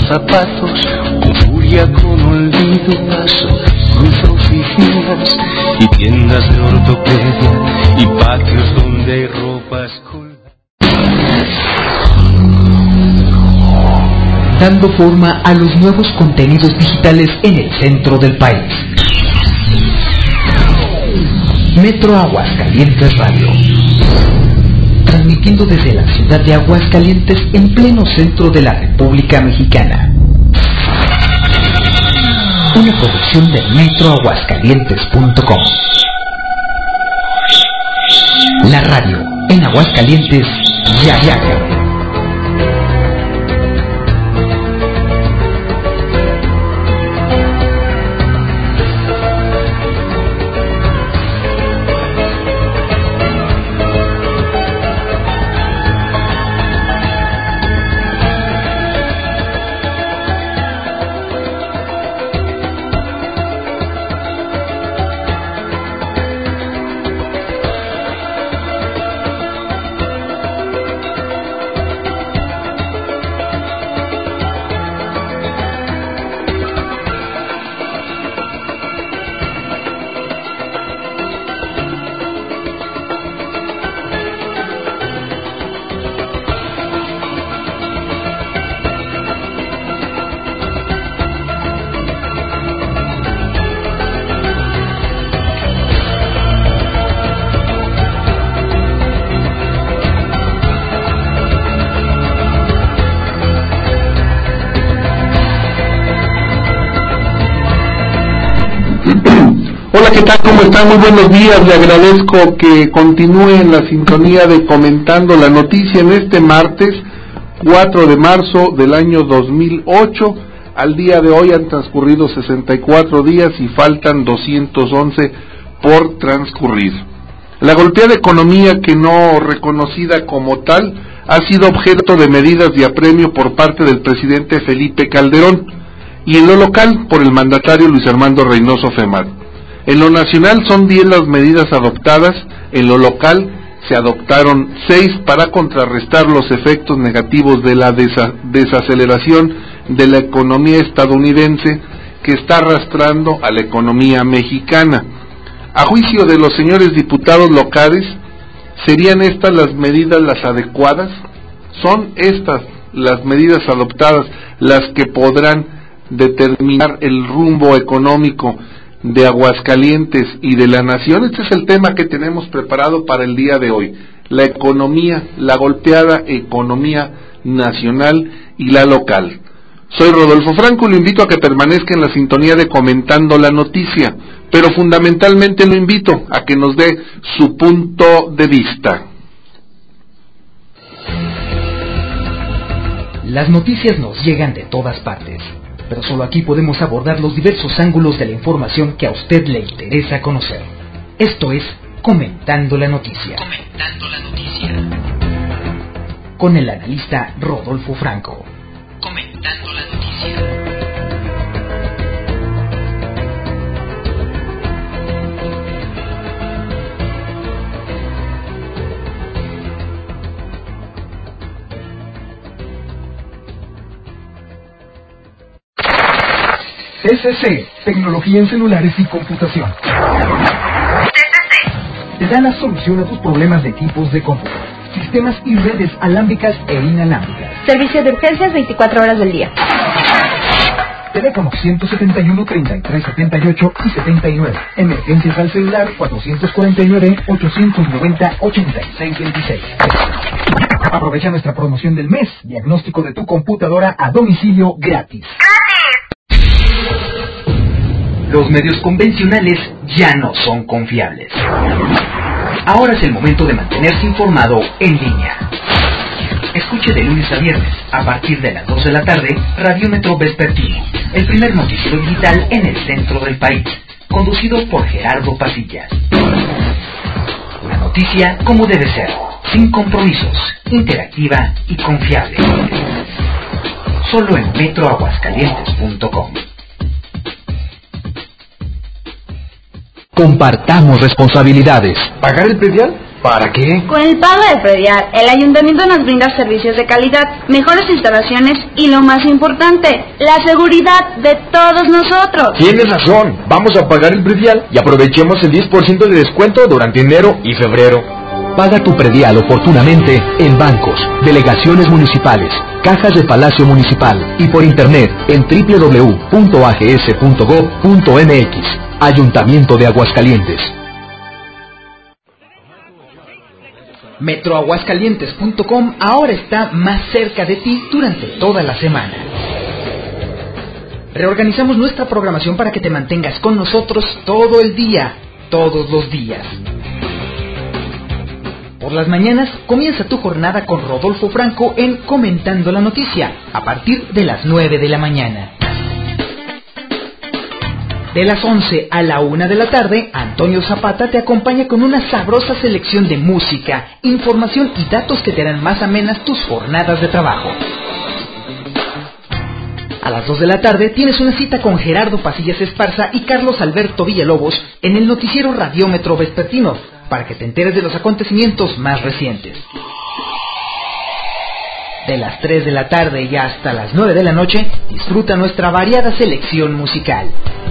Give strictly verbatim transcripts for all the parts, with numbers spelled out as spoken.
zapatos, con furia, con olvido paso, cruza oficinas y tiendas de ortopedia y patios donde hay ropas colgadas. Dando forma a los nuevos contenidos digitales en el centro del país. Metro Aguascalientes Radio. Transmitiendo desde la ciudad de Aguascalientes en pleno centro de la República Mexicana. Una producción de metro aguascalientes punto com. La radio en Aguascalientes ya ya. Hola, ¿qué tal? ¿Cómo están? Muy buenos días. Le agradezco que continúe en la sintonía de Comentando la Noticia en este martes cuatro de marzo del año dos mil ocho. Al día de hoy han transcurrido sesenta y cuatro días y faltan doscientos once por transcurrir. La golpeada economía, que no reconocida como tal, ha sido objeto de medidas de apremio por parte del presidente Felipe Calderón, y en lo local por el mandatario Luis Armando Reynoso Femat. En lo nacional son diez las medidas adoptadas, en lo local se adoptaron seis para contrarrestar los efectos negativos de la desa- desaceleración de la economía estadounidense que está arrastrando a la economía mexicana. A juicio de los señores diputados locales, ¿serían estas las medidas las adecuadas? ¿Son estas las medidas adoptadas las que podrán determinar el rumbo económico de Aguascalientes y de la nación? Este es el tema que tenemos preparado para el día de hoy: la economía, la golpeada economía nacional y la local. Soy Rodolfo Franco y lo invito a que permanezca en la sintonía de Comentando la Noticia, pero fundamentalmente lo invito a que nos dé su punto de vista. Las noticias nos llegan de todas partes, pero solo aquí podemos abordar los diversos ángulos de la información que a usted le interesa conocer. Esto es Comentando la Noticia. Comentando la Noticia. Con el analista Rodolfo Franco. Comentando la Noticia. T C C, Tecnología en Celulares y Computación. T C C te da la solución a tus problemas de equipos de cómputo, sistemas y redes alámbricas e inalámbricas. Servicio de urgencias veinticuatro horas del día. Teléfono ciento setenta y uno, treinta y tres setenta y ocho y setenta y nueve. Emergencias al celular cuatrocientos cuarenta y nueve, ochocientos noventa, ochenta y seis veintiséis. Aprovecha nuestra promoción del mes. Diagnóstico de tu computadora a domicilio gratis. Los medios convencionales ya no son confiables. Ahora es el momento de mantenerse informado en línea. Escuche de lunes a viernes, a partir de las dos de la tarde, Radiómetro Vespertino, el primer noticiero digital en el centro del país, conducido por Gerardo Pasillas. La noticia como debe ser, sin compromisos, interactiva y confiable. Solo en metro aguascalientes punto com. Compartamos responsabilidades. ¿Pagar el predial? ¿Para qué? Con el pago del predial, el ayuntamiento nos brinda servicios de calidad, mejores instalaciones y lo más importante, la seguridad de todos nosotros. Tienes razón, vamos a pagar el predial y aprovechemos el diez por ciento de descuento durante enero y febrero. Paga tu predial oportunamente en bancos, delegaciones municipales, cajas de Palacio Municipal y por internet en doble u doble u doble u punto a g s punto gob punto m x. Ayuntamiento de Aguascalientes. metro aguascalientes punto com ahora está más cerca de ti durante toda la semana. Reorganizamos nuestra programación para que te mantengas con nosotros todo el día, todos los días. Por las mañanas comienza tu jornada con Rodolfo Franco en Comentando la Noticia, a partir de las nueve de la mañana. De las once a la una de la tarde, Antonio Zapata te acompaña con una sabrosa selección de música, información y datos que te harán más amenas tus jornadas de trabajo. A las dos de la tarde tienes una cita con Gerardo Pasillas Esparza y Carlos Alberto Villalobos en el noticiero Radiómetro Vespertino, para que te enteres de los acontecimientos más recientes. De las tres de la tarde y hasta las nueve de la noche, disfruta nuestra variada selección musical.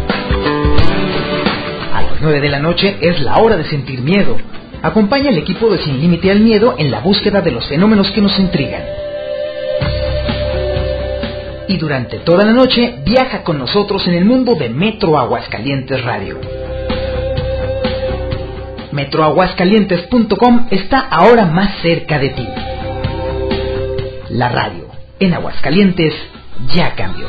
A las nueve de la noche es la hora de sentir miedo. Acompaña al equipo de Sin Límite al Miedo en la búsqueda de los fenómenos que nos intrigan. Y durante toda la noche, viaja con nosotros en el mundo de Metro Aguascalientes Radio. metro aguascalientes punto com está ahora más cerca de ti. La radio en Aguascalientes ya cambió.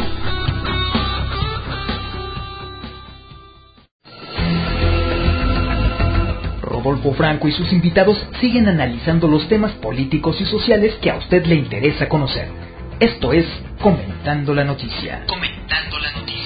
Rodolfo Franco y sus invitados siguen analizando los temas políticos y sociales que a usted le interesa conocer. Esto es Comentando la Noticia. Comentando la Noticia.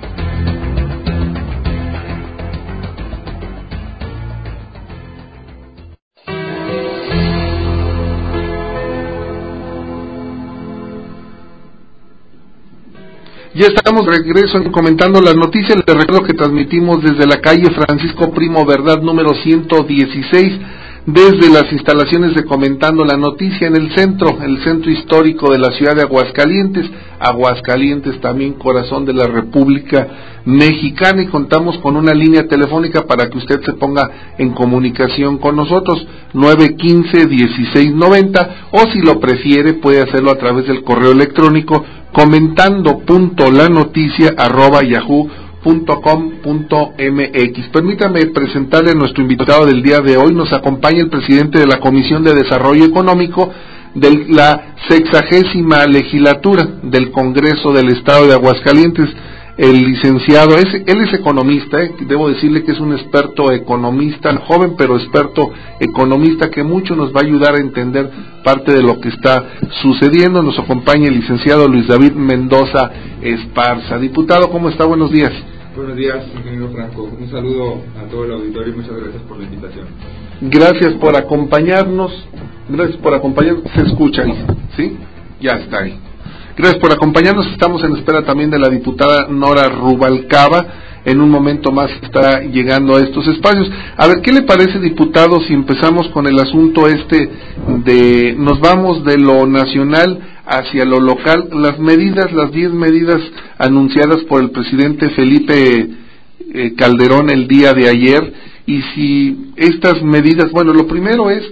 Ya estamos de regreso en Comentando las Noticias. Les recuerdo que transmitimos desde la calle Francisco Primo Verdad número ciento dieciséis, desde las instalaciones de Comentando la Noticia en el centro, el centro histórico de la ciudad de Aguascalientes. Aguascalientes también corazón de la República Mexicana, y contamos con una línea telefónica para que usted se ponga en comunicación con nosotros, nueve uno cinco, uno seis nueve cero, o si lo prefiere puede hacerlo a través del correo electrónico comentando punto la noticia arroba yahoo punto com punto m x. Permítame presentarle a nuestro invitado del día de hoy. Nos acompaña el presidente de la Comisión de Desarrollo Económico de la sexagésima legislatura del Congreso del Estado de Aguascalientes, el licenciado, es, él es economista, eh, debo decirle que es un experto economista, joven pero experto economista, que mucho nos va a ayudar a entender parte de lo que está sucediendo. Nos acompaña el licenciado Luis David Mendoza Esparza. Diputado, ¿cómo está? Buenos días. Buenos días, ingeniero Franco. Un saludo a todo el auditorio y muchas gracias por la invitación. Gracias por acompañarnos. Gracias por acompañarnos. Se escucha ahí, ¿sí? Ya está ahí. Gracias por acompañarnos. Estamos en espera también de la diputada Nora Rubalcaba. En un momento más estará llegando a estos espacios. A ver, ¿qué le parece, diputado, si empezamos con el asunto este de, nos vamos de lo nacional hacia lo local? Las medidas, las diez medidas anunciadas por el presidente Felipe eh, Calderón el día de ayer, y si estas medidas, bueno, lo primero es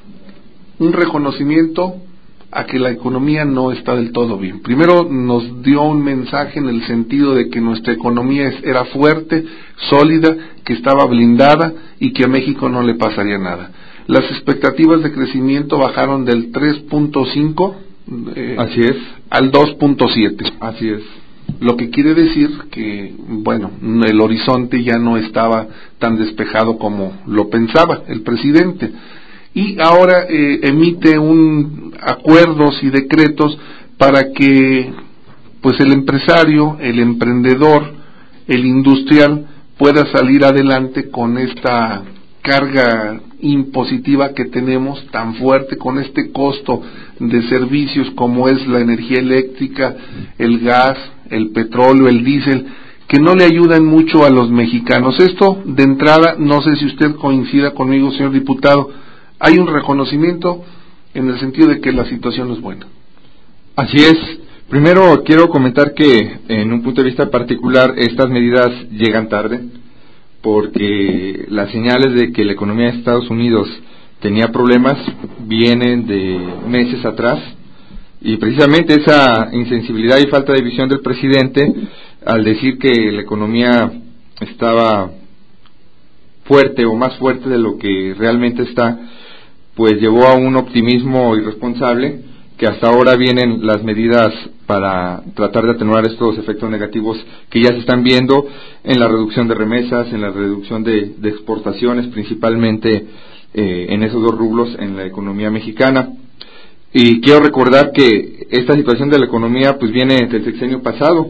un reconocimiento a que la economía no está del todo bien. Primero nos dio un mensaje en el sentido de que nuestra economía era fuerte, sólida, que estaba blindada y que a México no le pasaría nada. Las expectativas de crecimiento bajaron del tres punto cinco eh, Así es. al dos punto siete. Así es. Lo que quiere decir que, bueno, el horizonte ya no estaba tan despejado como lo pensaba el presidente. Y ahora eh, emite un acuerdos y decretos para que pues el empresario, el emprendedor, el industrial pueda salir adelante con esta carga impositiva que tenemos tan fuerte, con este costo de servicios como es la energía eléctrica, el gas, el petróleo, el diésel, que no le ayudan mucho a los mexicanos. Esto, de entrada, no sé si usted coincida conmigo, señor diputado, hay un reconocimiento en el sentido de que la situación es buena. Así es. Primero quiero comentar que en un punto de vista particular estas medidas llegan tarde, porque las señales de que la economía de Estados Unidos tenía problemas vienen de meses atrás, y precisamente esa insensibilidad y falta de visión del presidente al decir que la economía estaba fuerte o más fuerte de lo que realmente está, pues llevó a un optimismo irresponsable, que hasta ahora vienen las medidas para tratar de atenuar estos efectos negativos que ya se están viendo en la reducción de remesas, en la reducción de, de exportaciones, principalmente eh, en esos dos rubros en la economía mexicana. Y quiero recordar que esta situación de la economía pues viene del sexenio pasado,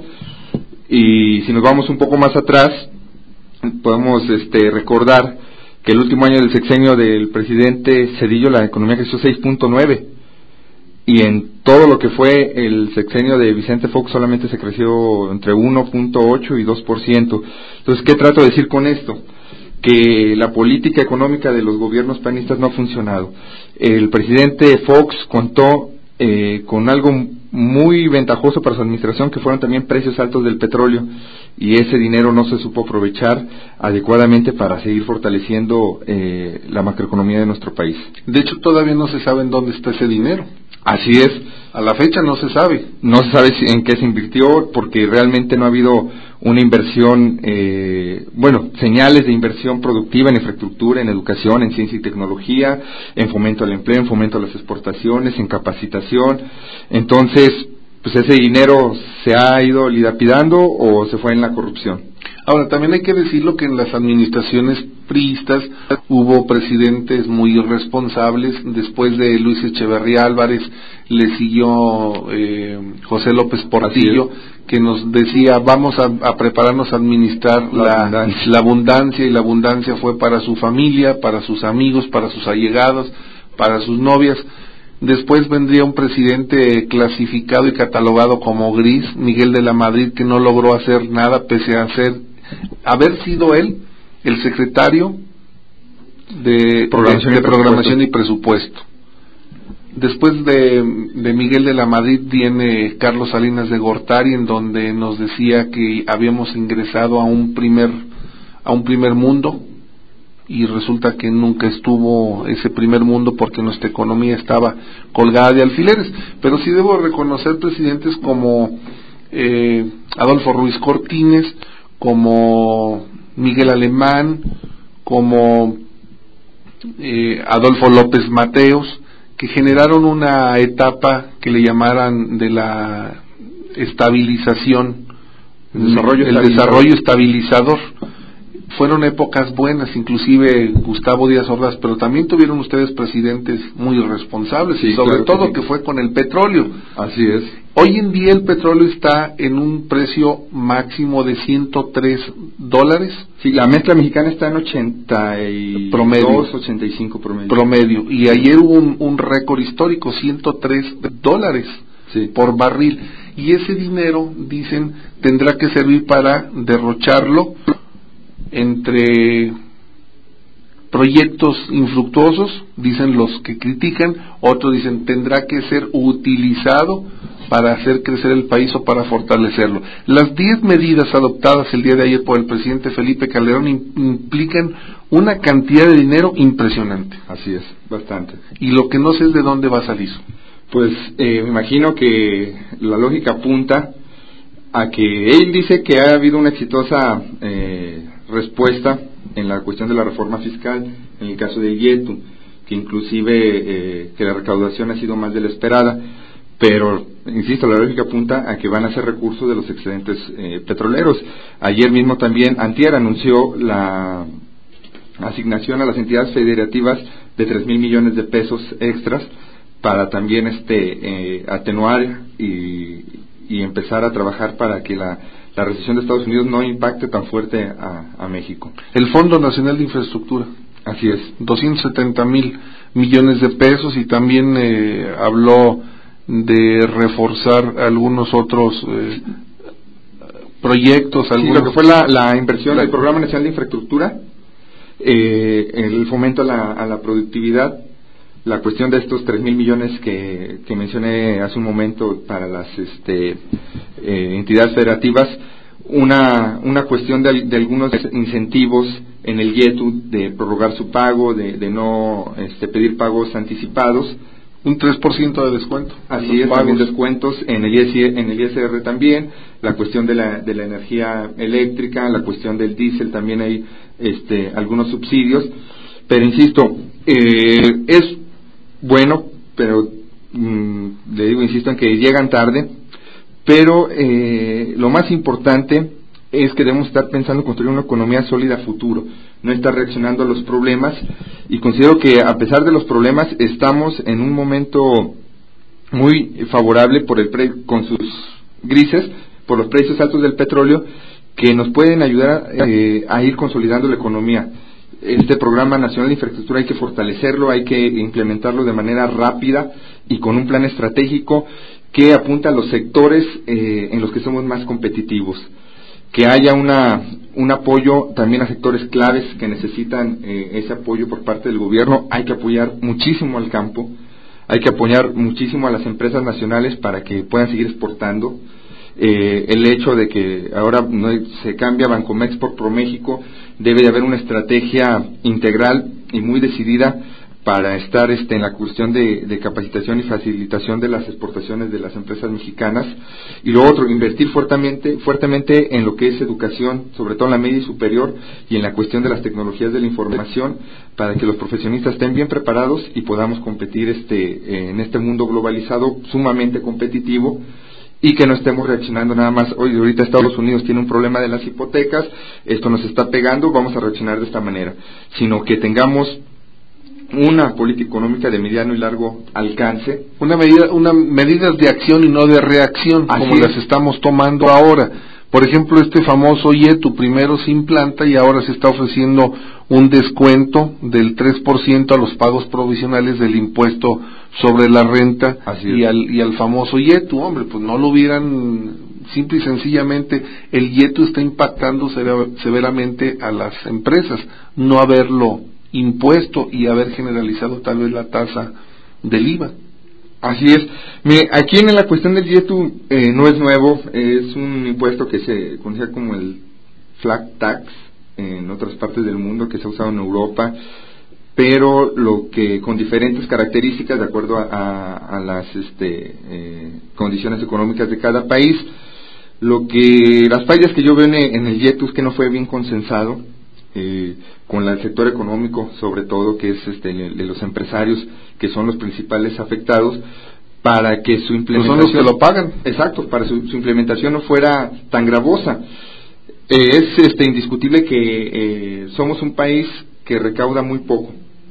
y si nos vamos un poco más atrás podemos este, recordar que el último año del sexenio del presidente Zedillo la economía creció seis punto nueve, y en todo lo que fue el sexenio de Vicente Fox solamente se creció entre uno punto ocho y dos por ciento. Entonces, ¿qué trato de decir con esto? Que la política económica de los gobiernos panistas no ha funcionado. El presidente Fox contó eh, con algo muy ventajoso para su administración, que fueron también precios altos del petróleo, y ese dinero no se supo aprovechar adecuadamente para seguir fortaleciendo eh, la macroeconomía de nuestro país. De hecho, todavía no se sabe en dónde está ese dinero. Así es. A la fecha no se sabe. No se sabe si, en qué se invirtió, porque realmente no ha habido una inversión, eh, bueno, señales de inversión productiva en infraestructura, en educación, en ciencia y tecnología, en fomento al empleo, en fomento a las exportaciones, en capacitación. Entonces, pues ese dinero se ha ido dilapidando o se fue en la corrupción. Ahora, también hay que decirlo que en las administraciones priistas hubo presidentes muy irresponsables. Después de Luis Echeverría Álvarez le siguió eh, José López Portillo, que nos decía vamos a, a prepararnos a administrar la, la, abundancia. la abundancia, y la abundancia fue para su familia, para sus amigos, para sus allegados, para sus novias. Después vendría un presidente clasificado y catalogado como gris, Miguel de la Madrid, que no logró hacer nada pese a ser, haber sido él el secretario de programación, de, de programación y presupuesto. Después de, de Miguel de la Madrid viene Carlos Salinas de Gortari, en donde nos decía que habíamos ingresado a un primer a un primer mundo, y resulta que nunca estuvo ese primer mundo porque nuestra economía estaba colgada de alfileres. Pero sí debo reconocer presidentes como eh, Adolfo Ruiz Cortines, como Miguel Alemán, como eh, Adolfo López Mateos, que generaron una etapa que le llamaran de la estabilización, el desarrollo, el desarrollo estabilizador. Fueron épocas buenas, inclusive Gustavo Díaz Ordaz, pero también tuvieron ustedes presidentes muy irresponsables, sí, y sobre claro todo que, sí. que fue con el petróleo. Así es. Hoy en día el petróleo está en un precio máximo de ciento tres dólares. Sí, la mezcla mexicana está en ochenta y dos, promedio, ochenta y cinco promedio. Promedio. Y ayer hubo un, un récord histórico, ciento tres dólares sí. por barril. Y ese dinero, dicen, tendrá que servir para derrocharlo entre proyectos infructuosos, dicen los que critican. Otros dicen tendrá que ser utilizado para hacer crecer el país o para fortalecerlo. Las diez medidas adoptadas el día de ayer por el presidente Felipe Calderón implican una cantidad de dinero impresionante. Así es, bastante. Y lo que no sé es de dónde va a salir. Pues eh, me imagino que la lógica apunta a que él dice que ha habido una exitosa eh, respuesta en la cuestión de la reforma fiscal, en el caso del IETU, que inclusive eh, que la recaudación ha sido más de la esperada, pero insisto, la lógica apunta a que van a ser recursos de los excedentes eh, petroleros. Ayer mismo también Antier anunció la asignación a las entidades federativas de tres mil millones de pesos extras para también este eh, atenuar y, y empezar a trabajar para que la la recesión de Estados Unidos no impacte tan fuerte a, a México. El Fondo Nacional de Infraestructura. Así es. doscientos setenta mil millones de pesos, y también eh, habló de reforzar algunos otros eh, proyectos. Algunos... Sí, lo que fue la, la inversión del Programa Nacional de Infraestructura, eh, el fomento a la, a la productividad la cuestión de estos tres mil millones que, que mencioné hace un momento para las este, eh, entidades federativas, una, una cuestión de, de algunos incentivos en el YETU de prorrogar su pago, de, de no este, pedir pagos anticipados. Un tres por ciento de descuento. Así es, también descuentos en el, I S, en el I S R también, la cuestión de la, de la energía eléctrica, la cuestión del diésel, también hay este, algunos subsidios, pero insisto, eh, es bueno, pero mmm, le digo, insisto en que llegan tarde, pero eh, lo más importante es que debemos estar pensando en construir una economía sólida a futuro, no estar reaccionando a los problemas, y considero que a pesar de los problemas estamos en un momento muy favorable por el pre, con sus grises, por los precios altos del petróleo, que nos pueden ayudar eh, a ir consolidando la economía. Este programa nacional de infraestructura hay que fortalecerlo, hay que implementarlo de manera rápida y con un plan estratégico que apunta a los sectores eh, en los que somos más competitivos, que haya una un apoyo también a sectores claves que necesitan eh, ese apoyo por parte del gobierno. Hay que apoyar muchísimo al campo, hay que apoyar muchísimo a las empresas nacionales para que puedan seguir exportando. Eh, el hecho de que ahora no se cambia Bancomex por ProMéxico, debe de haber una estrategia integral y muy decidida para estar este, en la cuestión de, de capacitación y facilitación de las exportaciones de las empresas mexicanas. Y lo otro, invertir fuertemente, fuertemente en lo que es educación, sobre todo en la media y superior, y en la cuestión de las tecnologías de la información, para que los profesionistas estén bien preparados y podamos competir este, en este mundo globalizado sumamente competitivo, y que no estemos reaccionando nada más, oye, ahorita Estados Unidos tiene un problema de las hipotecas, esto nos está pegando, vamos a reaccionar de esta manera, sino que tengamos una política económica de mediano y largo alcance, una medida, una medidas de acción y no de reacción, así como es. Las estamos tomando ahora. Por ejemplo, este famoso YETU primero se implanta y ahora se está ofreciendo un descuento del tres por ciento a los pagos provisionales del impuesto sobre la renta y al, y al famoso YETU. Hombre, pues no lo hubieran, simple y sencillamente el YETU está impactando severamente a las empresas, no haberlo impuesto y haber generalizado tal vez la tasa del I V A. Así es. Mire, aquí en la cuestión del YETU eh, no es nuevo, es un impuesto que se conoce como el flat tax en otras partes del mundo, que se ha usado en Europa, pero lo que con diferentes características de acuerdo a, a, a las este, eh, condiciones económicas de cada país. Lo que las fallas que yo veo en, en el YETU es que no fue bien consensado eh, con el sector económico, sobre todo, que es este de los empresarios, que son los principales afectados, para que su implementación, pues son los que lo pagan. Exacto, para su, su implementación no fuera tan gravosa. Eh, es este indiscutible que eh, somos un país que recauda muy poco,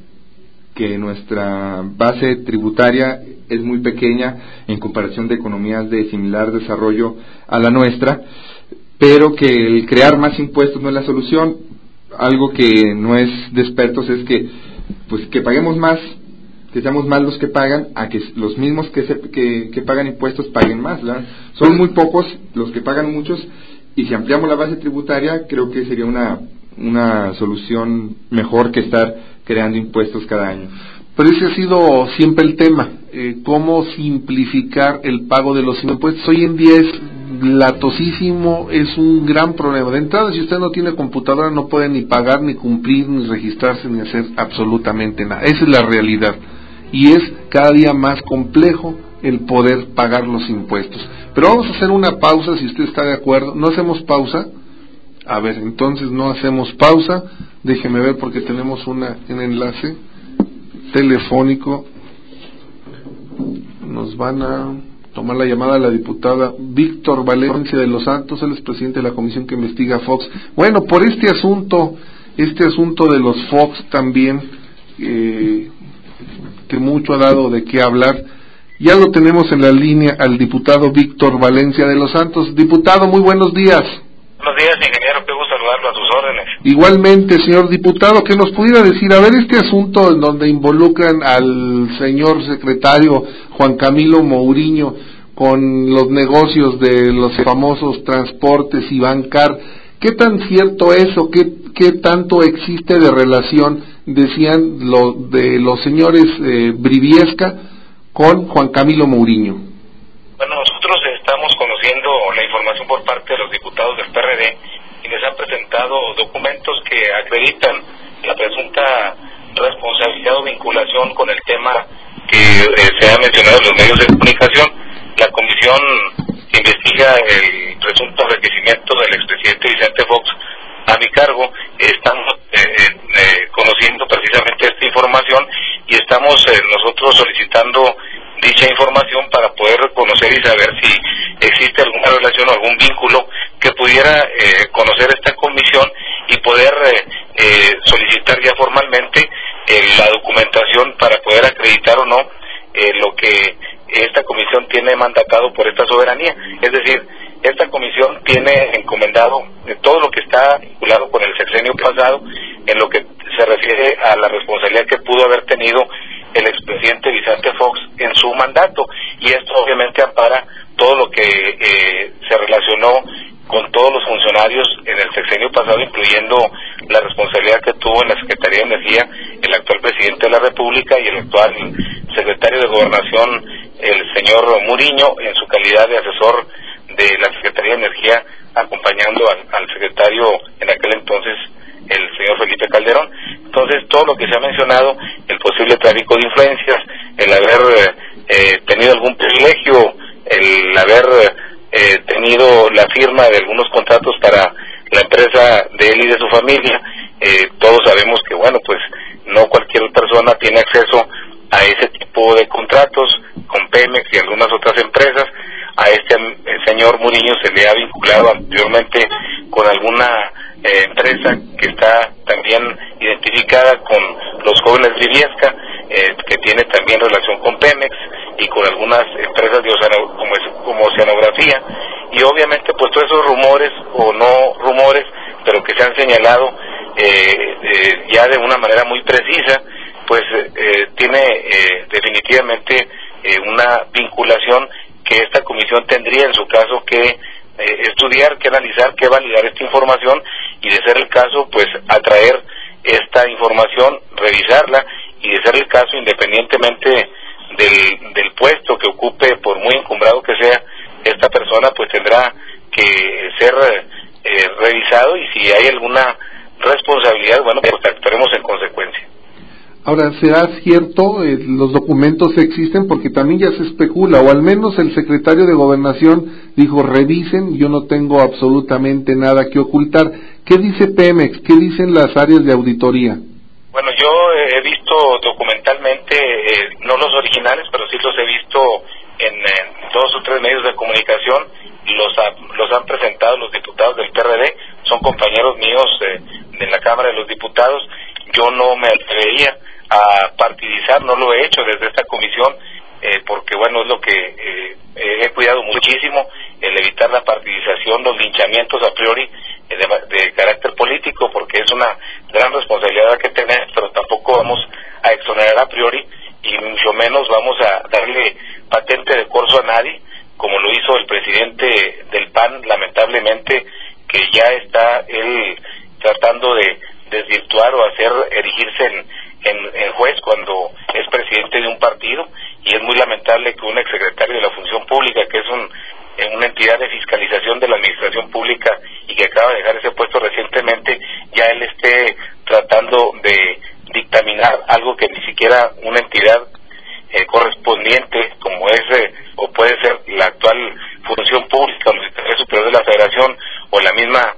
que nuestra base tributaria es muy pequeña en comparación de economías de similar desarrollo a la nuestra, pero que el crear más impuestos no es la solución. Algo que no es de expertos es que pues que paguemos más, que seamos más los que pagan, a que los mismos que, se, que, que pagan impuestos paguen más, ¿verdad? Son muy pocos los que pagan muchos, y si ampliamos la base tributaria creo que sería una una solución mejor que estar creando impuestos cada año. Pero ese ha sido siempre el tema, eh, cómo simplificar el pago de los impuestos. Hoy en día es latosísimo, es un gran problema. De entrada, si usted no tiene computadora, no puede ni pagar, ni cumplir, ni registrarse, ni hacer absolutamente nada. Esa es la realidad. Y es cada día más complejo el poder pagar los impuestos. Pero vamos a hacer una pausa, si usted está de acuerdo. ¿No hacemos pausa? A ver, entonces no hacemos pausa. Déjeme ver porque tenemos una, un enlace telefónico. Nos van a tomar la llamada a la diputada Víctor Valencia de los Santos, él es presidente de la comisión que investiga Fox. Bueno, por este asunto, este asunto de los Fox también, eh, que mucho ha dado de qué hablar, ya lo tenemos en la línea al diputado Víctor Valencia de los Santos. Diputado, muy buenos días. Buenos días, ingeniero, qué gusto saludarlo, a sus órdenes. Igualmente, señor diputado, que nos pudiera decir, a ver, este asunto en donde involucran al señor secretario Juan Camilo Mourinho con los negocios de los famosos transportes y Bancar, ¿qué tan cierto es o qué, qué tanto existe de relación decían lo, de los señores eh, Briviesca con Juan Camilo Mourinho. Bueno, nosotros estamos conociendo la información por parte de los diputados del P R D y les han presentado documentos que acreditan la presunta responsabilidad o vinculación con el tema que eh, se ha mencionado en los medios de comunicación. La comisión que investiga el presunto enriquecimiento del expresidente Vicente Fox a mi cargo, estamos eh, eh, conociendo precisamente esta información y estamos eh, nosotros solicitando dicha información para poder conocer y saber si existe alguna relación o algún vínculo que pudiera eh, conocer esta comisión y poder eh, eh, solicitar ya formalmente eh, la documentación para poder acreditar o no eh, lo que esta comisión tiene mandatado por esta soberanía. Es decir, esta comisión tiene encomendado todo lo que está vinculado con el sexenio pasado en lo que se refiere a la responsabilidad que pudo haber tenido el expresidente Vicente Fox en su mandato, y esto obviamente ampara todo lo que eh, se relacionó con todos los funcionarios en el sexenio pasado, incluyendo la responsabilidad que tuvo en la Secretaría de Energía el actual presidente de la República y el actual secretario de Gobernación, el señor Mourinho, en su calidad de asesor de la Secretaría de Energía, acompañando al, al secretario en aquel entonces, el señor Felipe Calderón. Entonces, todo lo que se ha mencionado, el posible tráfico de influencias, el haber eh, tenido algún privilegio, el haber eh, tenido la firma de algunos contratos para la empresa de él y de su familia, eh, todos sabemos que, bueno, pues no cualquier persona tiene acceso a ese tipo de contratos con Pemex y algunas otras empresas. A este eh, señor Mourinho se le ha vinculado anteriormente con alguna eh, empresa que está también identificada con los jóvenes Briviesca, eh, que tiene también relación con Pemex y con algunas empresas de oceano, como, es, como Oceanografía, y obviamente pues todos esos rumores o no rumores, pero que se han señalado eh, eh, ya de una manera muy precisa, pues eh, tiene eh, definitivamente eh, una vinculación que esta comisión tendría en su caso que eh, estudiar, que analizar, que validar esta información y, de ser el caso, pues atraer esta información, revisarla, y de ser el caso, independientemente del, del puesto que ocupe, por muy encumbrado que sea esta persona, pues tendrá que ser eh, revisado, y si hay alguna responsabilidad, bueno, pues actuaremos en consecuencia. Ahora, ¿será cierto? Eh, los documentos existen, porque también ya se especula, o al menos el secretario de Gobernación dijo, revisen, yo no tengo absolutamente nada que ocultar. ¿Qué dice Pemex? ¿Qué dicen las áreas de auditoría? Bueno, yo he visto documentalmente, eh, no los originales, pero sí los he visto en, en dos o tres medios de comunicación, los, ha, los han presentado los diputados del P R D, son compañeros míos eh, de la Cámara de los Diputados. Yo no me atrevería a partidizar, no lo he hecho desde esta comisión, eh, porque bueno, es lo que eh, he cuidado muchísimo, el evitar la partidización, los linchamientos a priori eh, de, de carácter político, porque es una gran responsabilidad que tener, pero tampoco vamos a exonerar a priori, y mucho menos vamos a darle patente de corso a nadie, como lo hizo el presidente del P A N, lamentablemente, que ya está él tratando de desvirtuar o hacer erigirse en, en, en juez cuando es presidente de un partido, y es muy lamentable que un exsecretario de la Función Pública, que es un, una entidad de fiscalización de la administración pública y que acaba de dejar ese puesto recientemente, ya él esté tratando de dictaminar algo que ni siquiera una entidad eh, correspondiente como es eh, o puede ser la actual Función Pública, el Secretario Superior de la Federación o la misma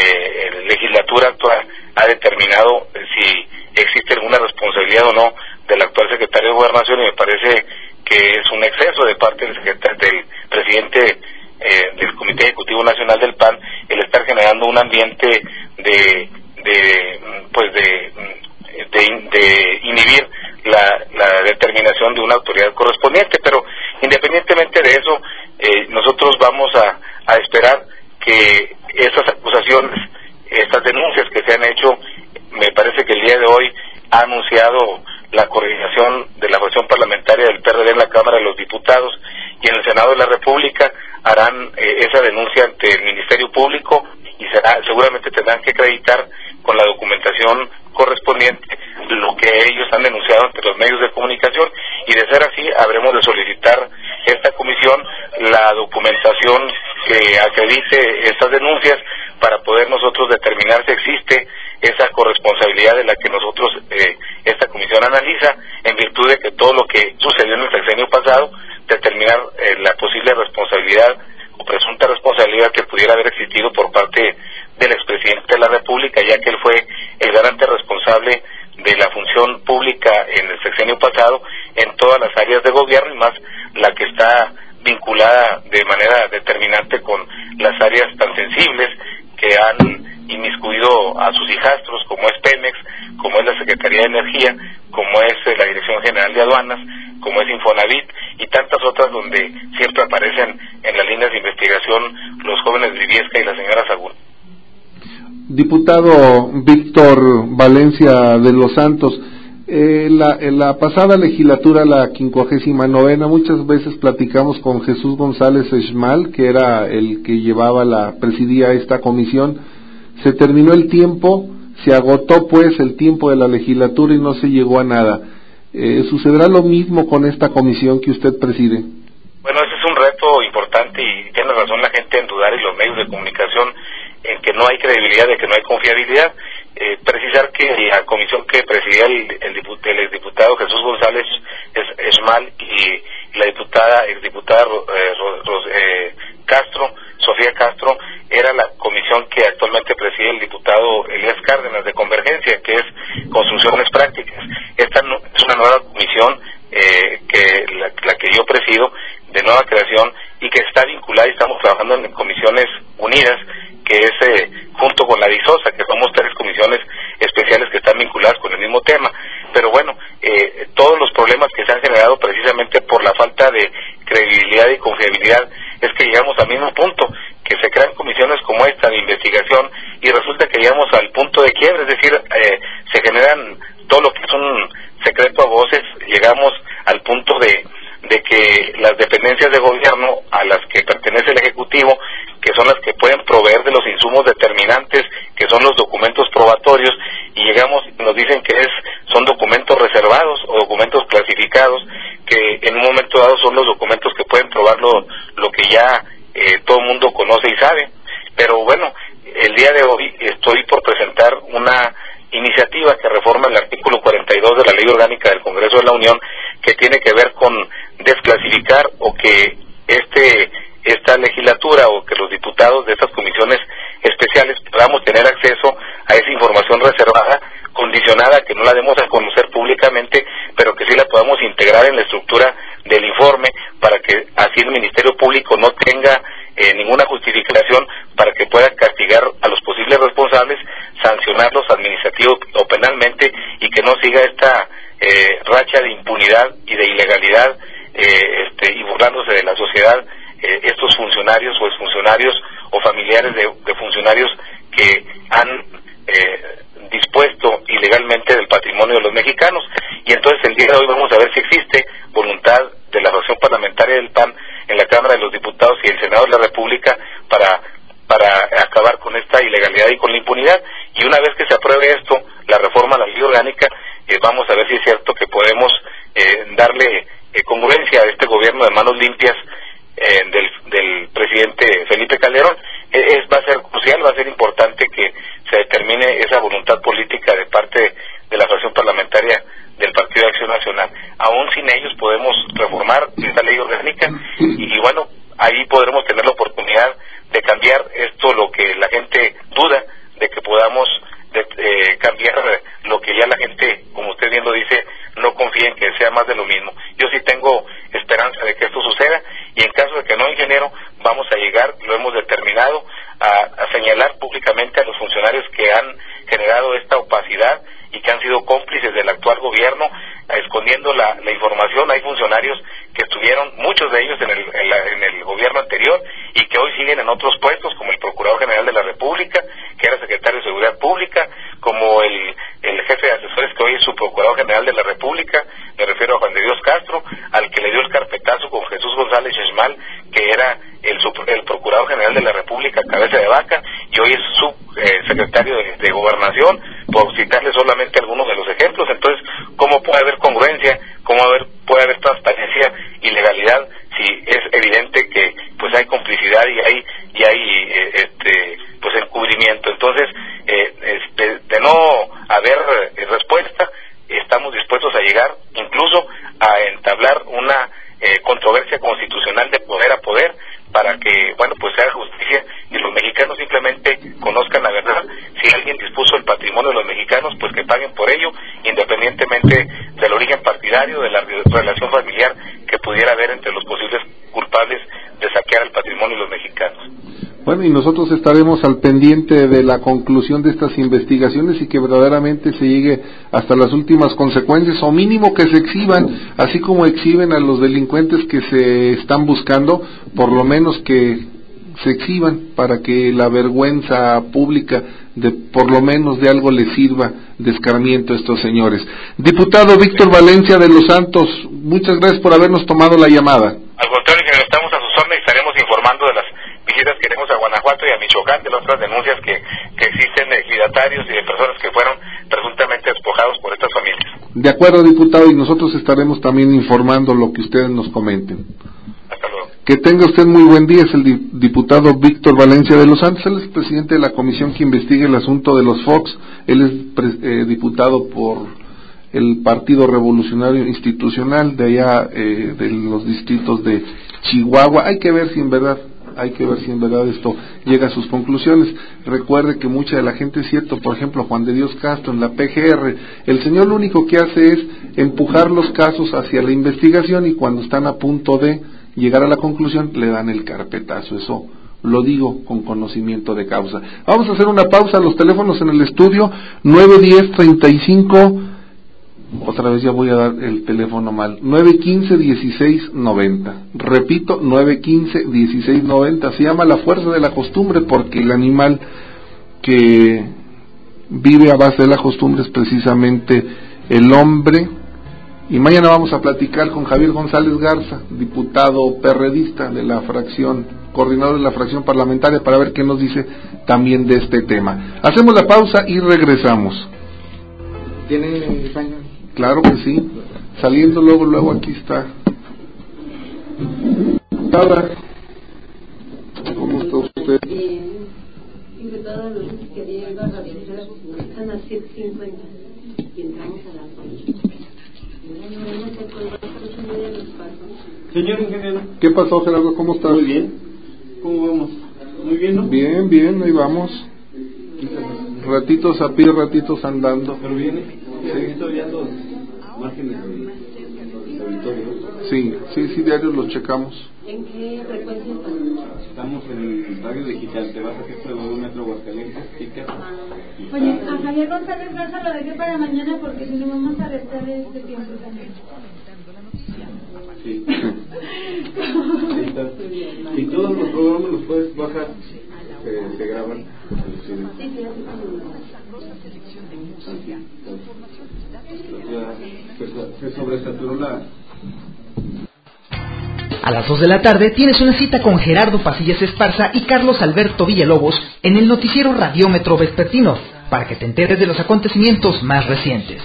eh, legislatura actual ha determinado si existe alguna responsabilidad o no del actual secretario de Gobernación, y me parece que es un exceso de parte del, secretario, del presidente eh, del Comité Ejecutivo Nacional del P A N el estar generando un ambiente de, de pues de, de, de inhibir la, la determinación de una autoridad correspondiente. Pero independientemente de eso, eh, nosotros vamos a, a esperar que estas acusaciones, estas denuncias que se han hecho, me parece que el día de hoy ha anunciado la coordinación de la fracción parlamentaria del P R D en la Cámara de los Diputados, y en el Senado de la República harán eh, esa denuncia ante el Ministerio Público, y será, seguramente tendrán que acreditar con la documentación correspondiente que ellos han denunciado ante los medios de comunicación, y de ser así habremos de solicitar esta comisión la documentación que acredite estas denuncias para poder nosotros determinar si existe esa corresponsabilidad de la que nosotros, eh, esta comisión analiza, en virtud de que todo lo que sucedió en el sexenio pasado, determinar eh, la posible responsabilidad o presunta responsabilidad que pudiera haber existido por parte del expresidente de la República, ya que él fue el garante responsable de la función pública en el sexenio pasado en todas las áreas de gobierno, y más la que está vinculada de manera determinante con las áreas tan sensibles que han inmiscuido a sus hijastros, como es Pemex, como es la Secretaría de Energía, como es eh, la Dirección General de Aduanas, como es Infonavit y tantas otras donde siempre aparecen en las líneas de investigación los jóvenes Briviesca y la señora Sagún. Diputado Víctor Valencia de los Santos, eh, la, en la pasada legislatura, la quincuagésima novena, muchas veces platicamos con Jesús González Esmal, que era el que llevaba la, presidía esta comisión. Se terminó el tiempo, se agotó pues el tiempo de la legislatura y no se llegó a nada. Eh, ¿Sucederá lo mismo con esta comisión que usted preside? Bueno, ese es un reto importante y tiene razón la gente en dudar y los medios de comunicación en que no hay credibilidad, de que no hay confiabilidad. Eh, precisar que la comisión que presidía el, el, diput, el exdiputado Jesús González Esmal y la diputada, exdiputada eh, Ros, eh, Castro, Sofía Castro, era la comisión que actualmente preside el diputado Elías Cárdenas de Convergencia, que es Construcciones Prácticas. Esta no, es una nueva comisión eh, que la, la que yo presido, de nueva creación, y que está vinculada y estamos trabajando en comisiones unidas, que es eh, junto con la DISOSA, que somos tres comisiones especiales que están vinculadas con el mismo tema. Pero bueno, eh, todos los problemas que se han generado precisamente por la falta de credibilidad y confiabilidad es que llegamos al mismo punto, que se crean comisiones como esta de investigación y resulta que llegamos al punto de quiebre, es decir, eh, se generan todo lo que es un secreto a voces, llegamos al punto de de que las dependencias de gobierno a las que pertenece el Ejecutivo, que son las que pueden proveer de los insumos determinantes, que son los documentos probatorios, y llegamos, nos dicen que es son documentos reservados o documentos clasificados, que en un momento dado son los documentos que pueden probar lo, lo que ya eh, todo el mundo conoce y sabe. Pero bueno, el día de hoy estoy por presentar una iniciativa que reforma el artículo cuarenta y dos de la Ley Orgánica del Congreso de la Unión, que tiene que ver con desclasificar o que este esta legislatura o que los diputados de estas comisiones especiales podamos tener acceso a esa información reservada, condicionada a que no la demos a conocer públicamente, pero que sí la podamos integrar en la estructura del informe para que así el Ministerio Público no tenga eh, ninguna justificación para que pueda castigar a los posibles responsables, sancionarlos administrativo o penalmente, y que no siga esta eh, racha de impunidad y de ilegalidad eh, este, y burlándose de la sociedad eh, estos funcionarios o exfuncionarios o familiares de, de funcionarios que han eh, dispuesto ilegalmente del patrimonio de los mexicanos. Y entonces el día de hoy vamos a ver si existe voluntad de la fracción parlamentaria del P A N en la Cámara de los Diputados y el Senado de la República para para acabar con esta ilegalidad y con la impunidad. Y una vez que se apruebe esto, la reforma a la ley orgánica, eh, vamos a ver si es cierto que podemos eh, darle eh, congruencia a este gobierno de manos limpias eh, del, del presidente Felipe Calderón. Eh, es, va a ser crucial, va a ser importante que se determine esa voluntad política de parte de la fracción parlamentaria del Partido de Acción Nacional. Aún sin ellos podemos reformar esta ley orgánica y, y bueno, ahí podremos tener la oportunidad de cambiar esto, lo que la gente duda, de que podamos de, eh, cambiar lo que ya la gente, como usted bien lo dice, no confía en que sea más de lo mismo. Yo sí tengo esperanza de que esto suceda, y en caso de que no, ingeniero, vamos a llegar, lo hemos determinado, a, a señalar públicamente a los funcionarios que han generado esta opacidad y que han sido cómplices del actual gobierno, escondiendo la, la información. Hay funcionarios que estuvieron, muchos de ellos en el, en, la, en el gobierno anterior, y que hoy siguen en otros puestos, como el Procurador General de la República, que era secretario de Seguridad Pública, como el, el jefe de asesores, que hoy es su Procurador General de la República, me refiero a Juan de Dios Castro, al que le dio el carpetazo con Jesús González Esmal, que era el, el Procurador General de la República, cabeza de vaca, y hoy es su eh, secretario de, de Gobernación, por citarle solamente algunos de los ejemplos. Entonces, puede haber congruencia, cómo haber, puede haber transparencia y legalidad si es evidente que pues hay complicidad y hay y hay eh, este pues encubrimiento. Entonces, eh, este, de no haber eh, respuesta, estamos dispuestos a llegar incluso a entablar una eh, controversia constitucional de poder a poder para que, bueno, pues se haga justicia y los mexicanos simplemente conozcan la verdad. Si alguien dispuso el patrimonio de los mexicanos, pues que paguen por ello, independientemente del origen partidario, de la relación familiar que pudiera haber entre los posibles culpables de saquear el patrimonio de los mexicanos. Bueno, y nosotros estaremos al pendiente de la conclusión de estas investigaciones y que verdaderamente se llegue hasta las últimas consecuencias, o mínimo que se exhiban, así como exhiben a los delincuentes que se están buscando, por lo menos que se exhiban para que la vergüenza pública de por lo menos de algo les sirva de escarmiento a estos señores. Diputado Víctor Valencia de los Santos, muchas gracias por habernos tomado la llamada. Al contrario, que estamos a sus órdenes y estaremos informando de las visitas que tenemos a Guanajuato y a Michoacán, de las otras denuncias que, que existen de ejidatarios y de personas que fueron presuntamente despojados por estas familias. De acuerdo, diputado, y nosotros estaremos también informando lo que ustedes nos comenten. Hasta luego. Que tenga usted muy buen día. Es el diputado Víctor Valencia de los Santos. Él es presidente de la comisión que investiga el asunto de los Fox. Él es eh, diputado por el Partido Revolucionario Institucional de allá, eh, de los distritos de Chihuahua. Hay que ver si en verdad hay que ver si en verdad esto llega a sus conclusiones. Recuerde que mucha de la gente, es cierto, por ejemplo, Juan de Dios Castro en la P G R, el señor lo único que hace es empujar los casos hacia la investigación y cuando están a punto de llegar a la conclusión le dan el carpetazo. Eso lo digo con conocimiento de causa. Vamos a hacer una pausa. Los teléfonos en el estudio nueve diez treinta y cinco, otra vez ya voy a dar el teléfono mal, nueve quince dieciséis noventa. Repito, nueve quince dieciséis noventa. Se llama la fuerza de la costumbre porque el animal que vive a base de la costumbre es precisamente el hombre. Y mañana vamos a platicar con Javier González Garza, diputado perredista de la fracción, coordinador de la fracción parlamentaria, para ver qué nos dice también de este tema. Hacemos la pausa y regresamos. ¿Tiene España? Claro que sí. Saliendo luego, luego aquí está. Diputada, ¿cómo está usted? Bien. Diputada, no sé si quería ir a la tercera, están a las siete cincuenta y entramos a las ocho. Señor ingeniero. ¿Qué pasó, Gerardo? ¿Cómo estás? Muy bien. ¿Cómo vamos? Muy bien, ¿no? Bien, bien, ahí vamos. Ratitos a pie, ratitos andando. Pero viene. Sí. Estoy viendo márgenes del auditorio. Sí, sí, sí, diarios los checamos. ¿En qué frecuencia estamos? Estamos en radio digital. Te vas a hacer todo un metro Aguascalientes, chicas. Oye, a Javier González Garza lo dejé para mañana porque si no vamos a restar este tiempo también. Sí. Sí, está. Y todos los programas los puedes bajar, se, se graban. Sí, se, se sobresaturó la... A las dos de la tarde tienes una cita con Gerardo Pasillas Esparza y Carlos Alberto Villalobos en el noticiero Radiómetro Vespertino, para que te enteres de los acontecimientos más recientes.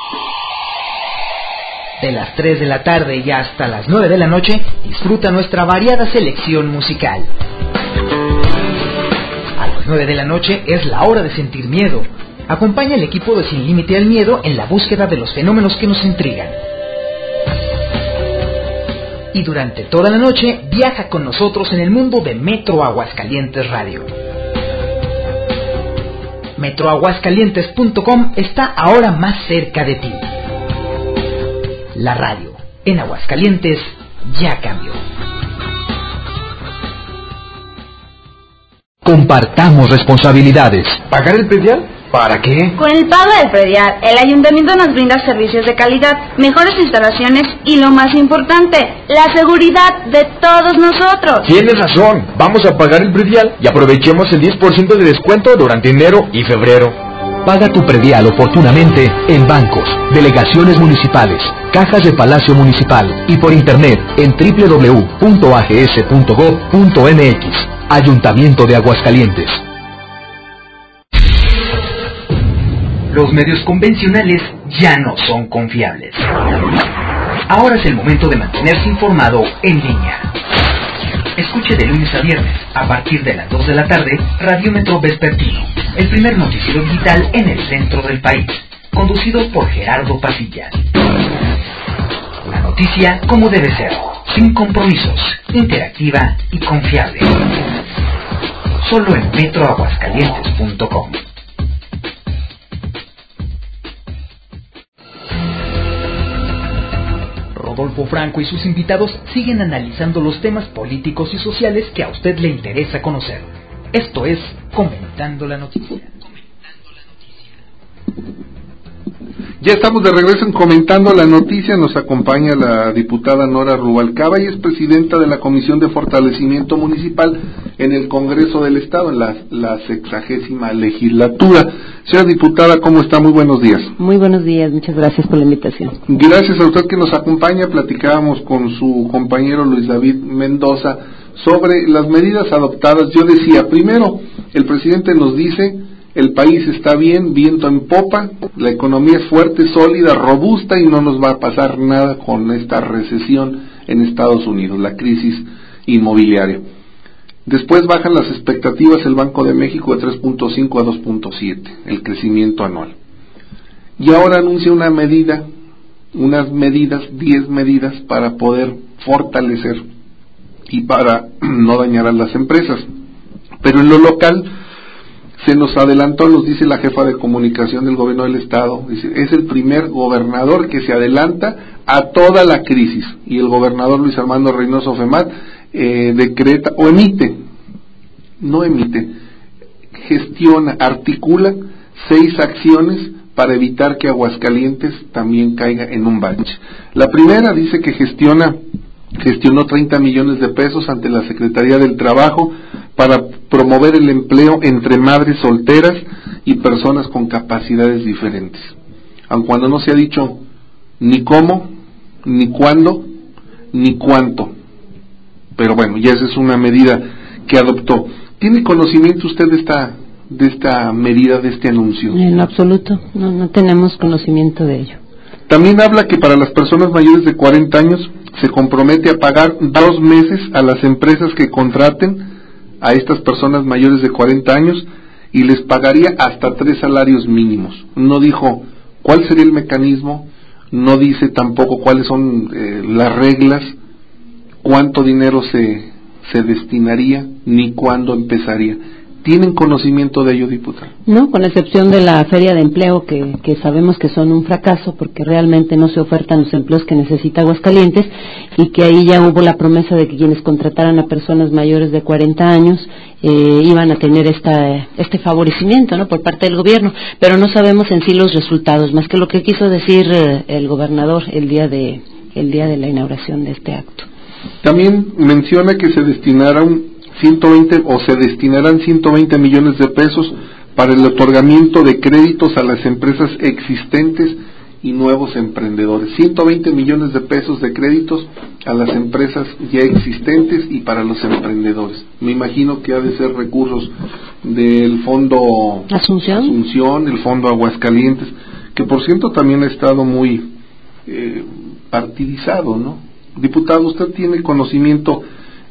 De las tres de la tarde y hasta las nueve de la noche, disfruta nuestra variada selección musical. A las nueve de la noche es la hora de sentir miedo. Acompaña al equipo de Sin Límite al Miedo en la búsqueda de los fenómenos que nos intrigan. Y durante toda la noche, viaja con nosotros en el mundo de Metro Aguascalientes Radio. metro aguascalientes punto com está ahora más cerca de ti. La radio en Aguascalientes ya cambió. Compartamos responsabilidades. ¿Pagar el predial? ¿Para qué? Con el pago del predial, el ayuntamiento nos brinda servicios de calidad, mejores instalaciones y lo más importante, la seguridad de todos nosotros. Tienes razón, vamos a pagar el predial y aprovechemos el diez por ciento de descuento durante enero y febrero. Paga tu predial oportunamente en bancos, delegaciones municipales, cajas de Palacio Municipal y por internet en doble u doble u doble u punto a g s punto gob punto m x. Ayuntamiento de Aguascalientes. Los medios convencionales ya no son confiables. Ahora es el momento de mantenerse informado en línea. Escuche de lunes a viernes, a partir de las dos de la tarde, Radiómetro Vespertino, el primer noticiero digital en el centro del país, conducido por Gerardo Pasilla. La noticia como debe ser, sin compromisos, interactiva y confiable. Solo en metro aguascalientes punto com. Rodolfo Franco y sus invitados siguen analizando los temas políticos y sociales que a usted le interesa conocer. Esto es Comentando la Noticia. Ya estamos de regreso en Comentando la Noticia. Nos acompaña la diputada Nora Rubalcaba y es presidenta de la Comisión de Fortalecimiento Municipal en el Congreso del Estado, en la, la sexagésima legislatura. Señora diputada, ¿cómo está? Muy buenos días. Muy buenos días, muchas gracias por la invitación. Gracias a usted que nos acompaña. Platicábamos con su compañero Luis David Mendoza sobre las medidas adoptadas. Yo decía, primero, el presidente nos dice: el país está bien, viento en popa, la economía es fuerte, sólida, robusta y no nos va a pasar nada con esta recesión en Estados Unidos, la crisis inmobiliaria. Después bajan las expectativas el Banco de México de tres punto cinco a dos punto siete, el crecimiento anual. Y ahora anuncia una medida, unas medidas, diez medidas para poder fortalecer y para no dañar a las empresas. Pero en lo local se nos adelantó, nos dice la jefa de comunicación del gobierno del estado, dice, es el primer gobernador que se adelanta a toda la crisis, y el gobernador Luis Armando Reynoso Femat eh, decreta o emite, no emite, gestiona, articula seis acciones para evitar que Aguascalientes también caiga en un bache. La primera dice que gestiona gestionó treinta millones de pesos ante la Secretaría del Trabajo para promover el empleo entre madres solteras y personas con capacidades diferentes, aun cuando no se ha dicho ni cómo, ni cuándo, ni cuánto. Pero bueno, ya esa es una medida que adoptó. ¿Tiene conocimiento usted de esta de esta medida, de este anuncio? En absoluto, no, no tenemos conocimiento de ello. También habla que para las personas mayores de cuarenta años se compromete a pagar dos meses a las empresas que contraten a estas personas mayores de cuarenta años y les pagaría hasta tres salarios mínimos. No dijo cuál sería el mecanismo, no dice tampoco cuáles son eh, las reglas, cuánto dinero se, se destinaría, ni cuándo empezaría. ¿Tienen conocimiento de ello, diputada? No, con excepción de la feria de empleo, que, que sabemos que son un fracaso porque realmente no se ofertan los empleos que necesita Aguascalientes, y que ahí ya hubo la promesa de que quienes contrataran a personas mayores de cuarenta años eh, iban a tener esta, este favorecimiento, ¿no?, por parte del gobierno, pero no sabemos en sí los resultados, más que lo que quiso decir eh, el gobernador el día de el día de la inauguración de este acto. También menciona que se destinaron ciento veinte o se destinarán ciento veinte millones de pesos para el otorgamiento de créditos a las empresas existentes y nuevos emprendedores. ciento veinte millones de pesos de créditos a las empresas ya existentes y para los emprendedores. Me imagino que ha de ser recursos del Fondo Asunción, Asunción el Fondo Aguascalientes, que por cierto también ha estado muy eh, partidizado, ¿no? Diputado, ¿usted tiene conocimiento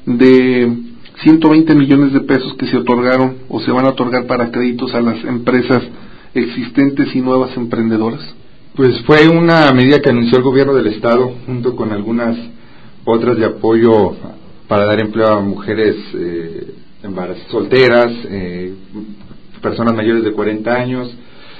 de ciento veinte millones de pesos que se otorgaron o se van a otorgar para créditos a las empresas existentes y nuevas emprendedoras? Pues fue una medida que anunció el gobierno del estado junto con algunas otras de apoyo para dar empleo a mujeres eh, embarazadas, solteras, eh, personas mayores de cuarenta años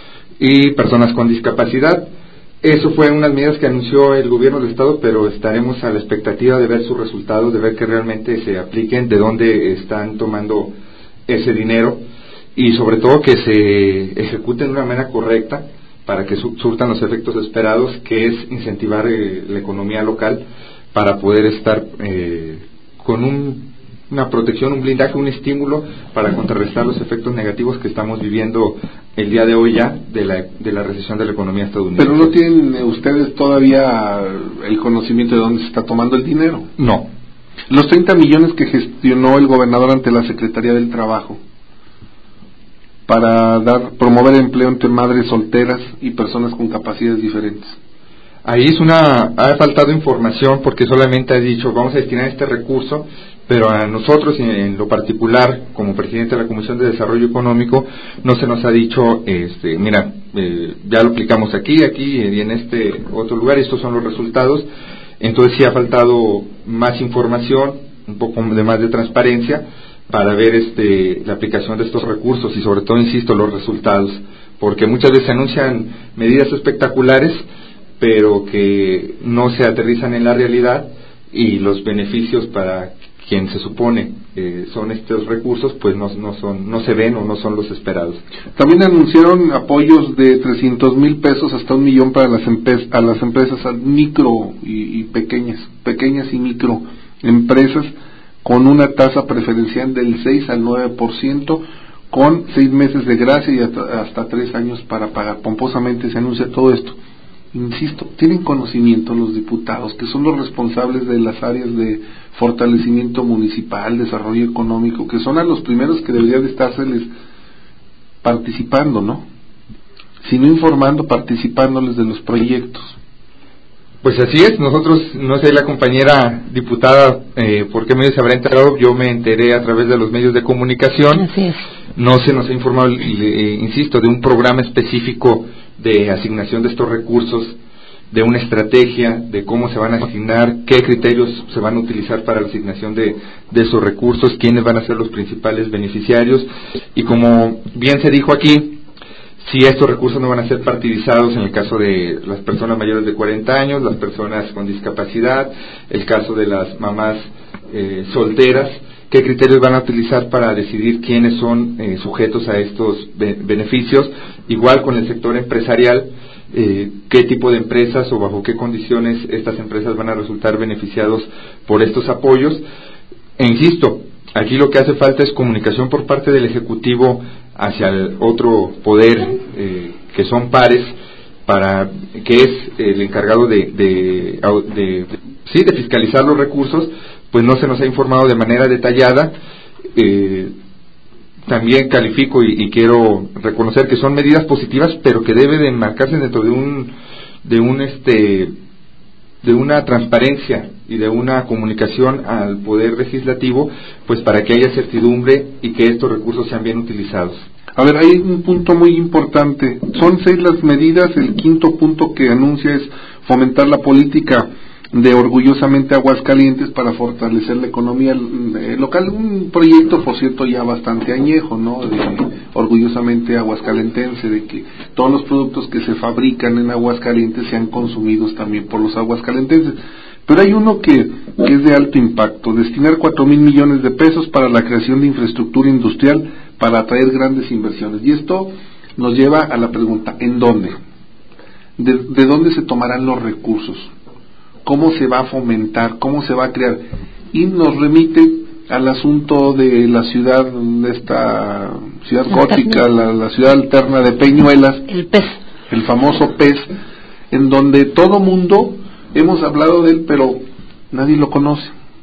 y personas con discapacidad. Eso fue unas medidas que anunció el gobierno del estado, pero estaremos a la expectativa de ver sus resultados, de ver que realmente se apliquen, de dónde están tomando ese dinero y sobre todo que se ejecuten de una manera correcta para que surtan los efectos esperados, que es incentivar eh, la economía local para poder estar eh, con un una protección, un blindaje, un estímulo para contrarrestar los efectos negativos que estamos viviendo el día de hoy ya de la, de la recesión de la economía estadounidense. Pero no tienen ustedes todavía el conocimiento de dónde se está tomando el dinero. No. Los treinta millones que gestionó el gobernador ante la Secretaría del Trabajo, para dar promover empleo entre madres solteras y personas con capacidades diferentes? Ahí es una, ha faltado información porque solamente ha dicho vamos a destinar este recurso, pero a nosotros en lo particular, como presidente de la Comisión de Desarrollo Económico, no se nos ha dicho, este, mira, eh, ya lo aplicamos aquí, aquí y en este otro lugar, y estos son los resultados. Entonces sí ha faltado más información, un poco de más de transparencia, para ver este, la aplicación de estos recursos y sobre todo, insisto, los resultados, porque muchas veces se anuncian medidas espectaculares, pero que no se aterrizan en la realidad y los beneficios para quien se supone eh, son estos recursos, pues no, no son, no se ven o no son los esperados. También anunciaron apoyos de trescientos mil pesos hasta un millón para las empe- a las empresas micro y, y pequeñas, pequeñas y micro empresas, con una tasa preferencial del seis al nueve por ciento, con seis meses de gracia y hasta, hasta tres años para pagar. Pomposamente se anuncia todo esto. Insisto, tienen conocimiento los diputados, que son los responsables de las áreas de fortalecimiento municipal, desarrollo económico, que son a los primeros que deberían de estárseles participando, ¿no? Si no informando, participándoles de los proyectos. Pues así es, nosotros, no sé la compañera diputada eh, por qué medios se habrá enterado, yo me enteré a través de los medios de comunicación. Así es. No se nos ha informado, eh, insisto, de un programa específico de asignación de estos recursos, de una estrategia, de cómo se van a asignar, qué criterios se van a utilizar para la asignación de, de esos recursos, quiénes van a ser los principales beneficiarios, y como bien se dijo aquí, si estos recursos no van a ser partidizados en el caso de las personas mayores de cuarenta años, las personas con discapacidad, el caso de las mamás eh, solteras, qué criterios van a utilizar para decidir quiénes son eh, sujetos a estos be- beneficios, igual con el sector empresarial, eh, qué tipo de empresas o bajo qué condiciones estas empresas van a resultar beneficiados por estos apoyos. E insisto, aquí lo que hace falta es comunicación por parte del Ejecutivo hacia el otro poder, eh, que son pares, para que es el encargado de, de, de, de, sí, de fiscalizar los recursos, pues no se nos ha informado de manera detallada. Eh, también califico y, y quiero reconocer que son medidas positivas, pero que debe de enmarcarse dentro de un, de un este, de una transparencia y de una comunicación al Poder Legislativo, pues para que haya certidumbre y que estos recursos sean bien utilizados. A ver, hay un punto muy importante. Son seis las medidas. El quinto punto que anuncia es fomentar la política de Orgullosamente Aguascalientes para fortalecer la economía eh, local. Un proyecto, por cierto, ya bastante añejo, ¿no? De Orgullosamente Aguascalentense, de que todos los productos que se fabrican en Aguascalientes sean consumidos también por los aguascalentenses. Pero hay uno que, que es de alto impacto: destinar cuatro mil millones de pesos para la creación de infraestructura industrial para atraer grandes inversiones. Y esto nos lleva a la pregunta: ¿en dónde? ¿De, de dónde se tomarán los recursos? ¿Cómo se va a fomentar? ¿Cómo se va a crear? Y nos remite al asunto de la ciudad, de esta ciudad gótica, la, la ciudad alterna de Peñuelas, el P E S, el famoso P E S, en donde todo mundo hemos hablado de él, pero nadie lo conoce.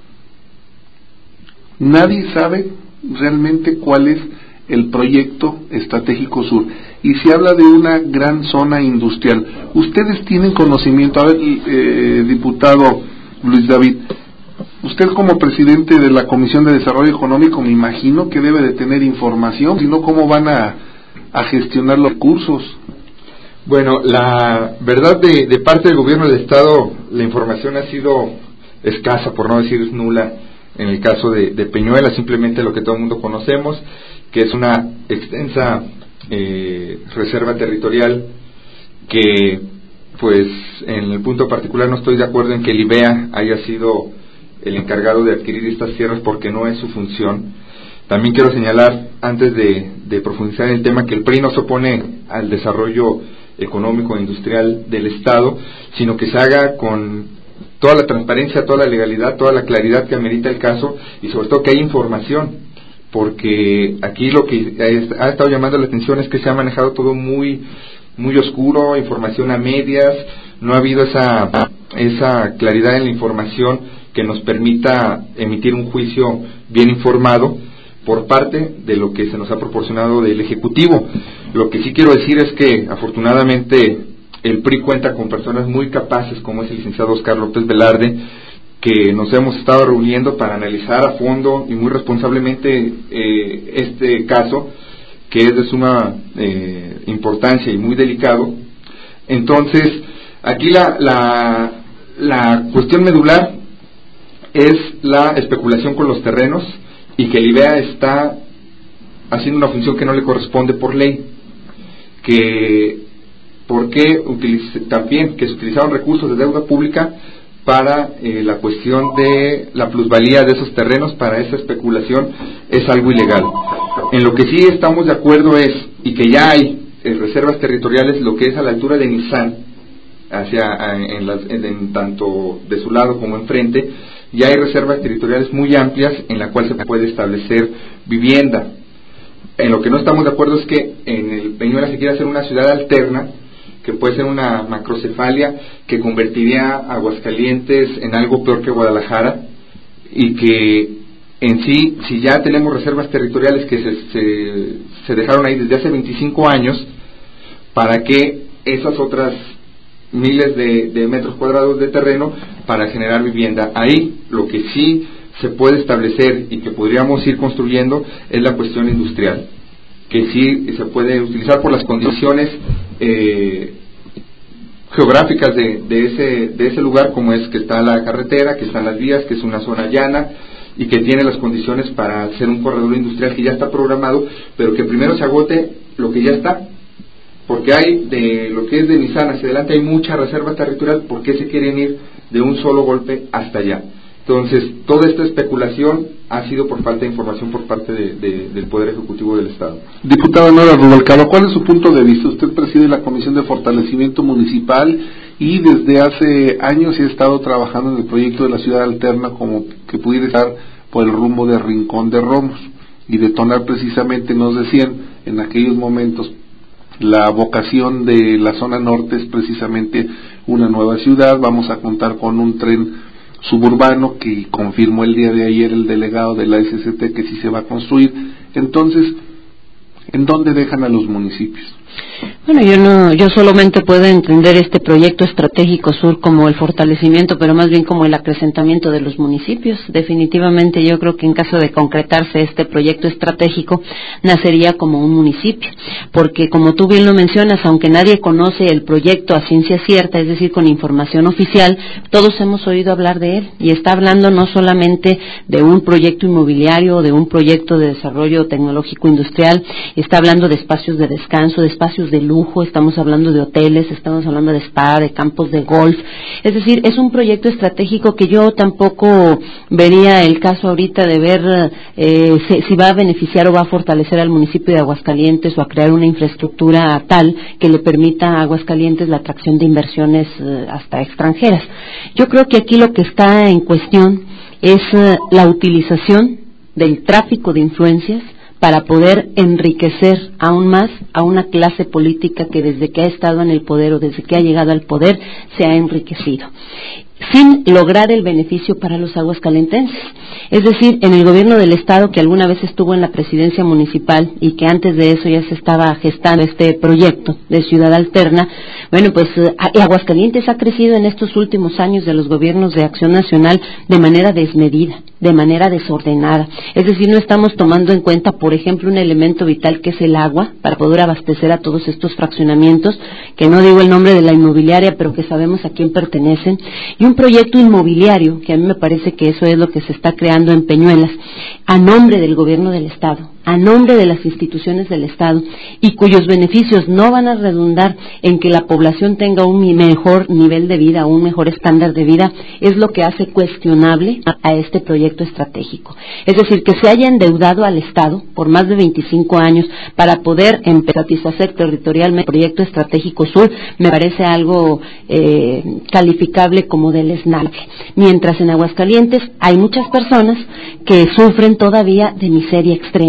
Nadie sabe realmente cuál es el proyecto estratégico sur, y se habla de una gran zona industrial. Ustedes tienen conocimiento, a ver, eh, diputado Luis David, usted como presidente de la Comisión de Desarrollo Económico, me imagino que debe de tener información, si no, ¿cómo van a, a gestionar los recursos? Bueno, la verdad, de, de parte del gobierno del Estado, la información ha sido escasa, por no decir nula, en el caso de, de Peñuelas. Simplemente lo que todo el mundo conocemos, que es una extensa eh, reserva territorial, que pues en el punto particular no estoy de acuerdo en que el I B E A haya sido el encargado de adquirir estas tierras, porque no es su función. También quiero señalar, antes de, de profundizar en el tema, que el P R I no se opone al desarrollo económico e industrial del Estado, sino que se haga con toda la transparencia, toda la legalidad, toda la claridad que amerita el caso, y sobre todo que haya información, porque aquí lo que ha estado llamando la atención es que se ha manejado todo muy muy oscuro, información a medias, no ha habido esa esa claridad en la información que nos permita emitir un juicio bien informado, por parte de lo que se nos ha proporcionado del Ejecutivo. Lo que sí quiero decir es que afortunadamente el P R I cuenta con personas muy capaces, como es el licenciado Oscar López Velarde, que nos hemos estado reuniendo para analizar a fondo y muy responsablemente eh, este caso, que es de suma eh, importancia y muy delicado. Entonces, aquí la, la, la cuestión medular es la especulación con los terrenos, y que el I B E A está haciendo una función que no le corresponde por ley, que por qué utilice, también que se utilizaron recursos de deuda pública para eh, la cuestión de la plusvalía de esos terrenos para esa especulación es algo ilegal. En lo que sí estamos de acuerdo es, y que ya hay eh, reservas territoriales, lo que es a la altura de Nissan, hacia en, las, en, en tanto de su lado como enfrente, ya hay reservas territoriales muy amplias en la cual se puede establecer vivienda. En lo que no estamos de acuerdo es que en el Peñuela se quiere hacer una ciudad alterna, que puede ser una macrocefalia que convertiría a Aguascalientes en algo peor que Guadalajara, y que en sí, si ya tenemos reservas territoriales que se, se, se dejaron ahí desde hace veinticinco años, ¿para qué esas otras miles de, de metros cuadrados de terreno para generar vivienda? Ahí lo que sí se puede establecer y que podríamos ir construyendo es la cuestión industrial, que sí se puede utilizar por las condiciones eh, geográficas de, de ese de ese lugar, como es que está la carretera, que están las vías, que es una zona llana y que tiene las condiciones para hacer un corredor industrial que ya está programado, pero que primero se agote lo que ya está, porque hay de lo que es de Nissan hacia adelante hay mucha reserva territorial. ¿Por qué se quieren ir de un solo golpe hasta allá? Entonces, toda esta especulación ha sido por falta de información por parte de, de, del Poder Ejecutivo del Estado. Diputada Nora Rubalcaba, ¿cuál es su punto de vista? Usted preside la Comisión de Fortalecimiento Municipal y desde hace años ha estado trabajando en el proyecto de la ciudad alterna, como que pudiera estar por el rumbo de Rincón de Romos y detonar precisamente, nos decían en aquellos momentos, la vocación de la zona norte es precisamente una nueva ciudad. Vamos a contar con un tren suburbano que confirmó el día de ayer el delegado de la S C T que sí se va a construir. Entonces, ¿en dónde dejan a los municipios? Bueno, yo no, yo solamente puedo entender este proyecto estratégico sur como el fortalecimiento, pero más bien como el acrecentamiento de los municipios. Definitivamente yo creo que en caso de concretarse este proyecto estratégico, nacería como un municipio, porque como tú bien lo mencionas, aunque nadie conoce el proyecto a ciencia cierta, es decir, con información oficial, todos hemos oído hablar de él, y está hablando no solamente de un proyecto inmobiliario, de un proyecto de desarrollo tecnológico industrial, está hablando de espacios de descanso, de espacios de lujo, estamos hablando de hoteles, estamos hablando de spa, de campos de golf. Es decir, es un proyecto estratégico que yo tampoco vería el caso ahorita de ver eh, si, si va a beneficiar o va a fortalecer al municipio de Aguascalientes o a crear una infraestructura tal que le permita a Aguascalientes la atracción de inversiones eh, hasta extranjeras. Yo creo que aquí lo que está en cuestión es eh, la utilización del tráfico de influencias para poder enriquecer aún más a una clase política que desde que ha estado en el poder o desde que ha llegado al poder se ha enriquecido, sin lograr el beneficio para los aguascalentenses. Es decir, en el gobierno del Estado, que alguna vez estuvo en la presidencia municipal y que antes de eso ya se estaba gestando este proyecto de ciudad alterna, bueno, pues eh, Aguascalientes ha crecido en estos últimos años de los gobiernos de Acción Nacional de manera desmedida, de manera desordenada. Es decir, no estamos tomando en cuenta, por ejemplo, un elemento vital que es el agua, para poder abastecer a todos estos fraccionamientos, que no digo el nombre de la inmobiliaria, pero que sabemos a quién pertenecen, y un proyecto inmobiliario, que a mí me parece que eso es lo que se está creando en Peñuelas, a nombre del gobierno del Estado, a nombre de las instituciones del Estado, y cuyos beneficios no van a redundar en que la población tenga un mejor nivel de vida, un mejor estándar de vida, es lo que hace cuestionable a este proyecto estratégico. Es decir, que se haya endeudado al Estado por más de veinticinco años para poder empezar a satisfacer territorialmente el proyecto estratégico sur, me parece algo eh, calificable como deleznable. Mientras en Aguascalientes hay muchas personas que sufren todavía de miseria extrema, que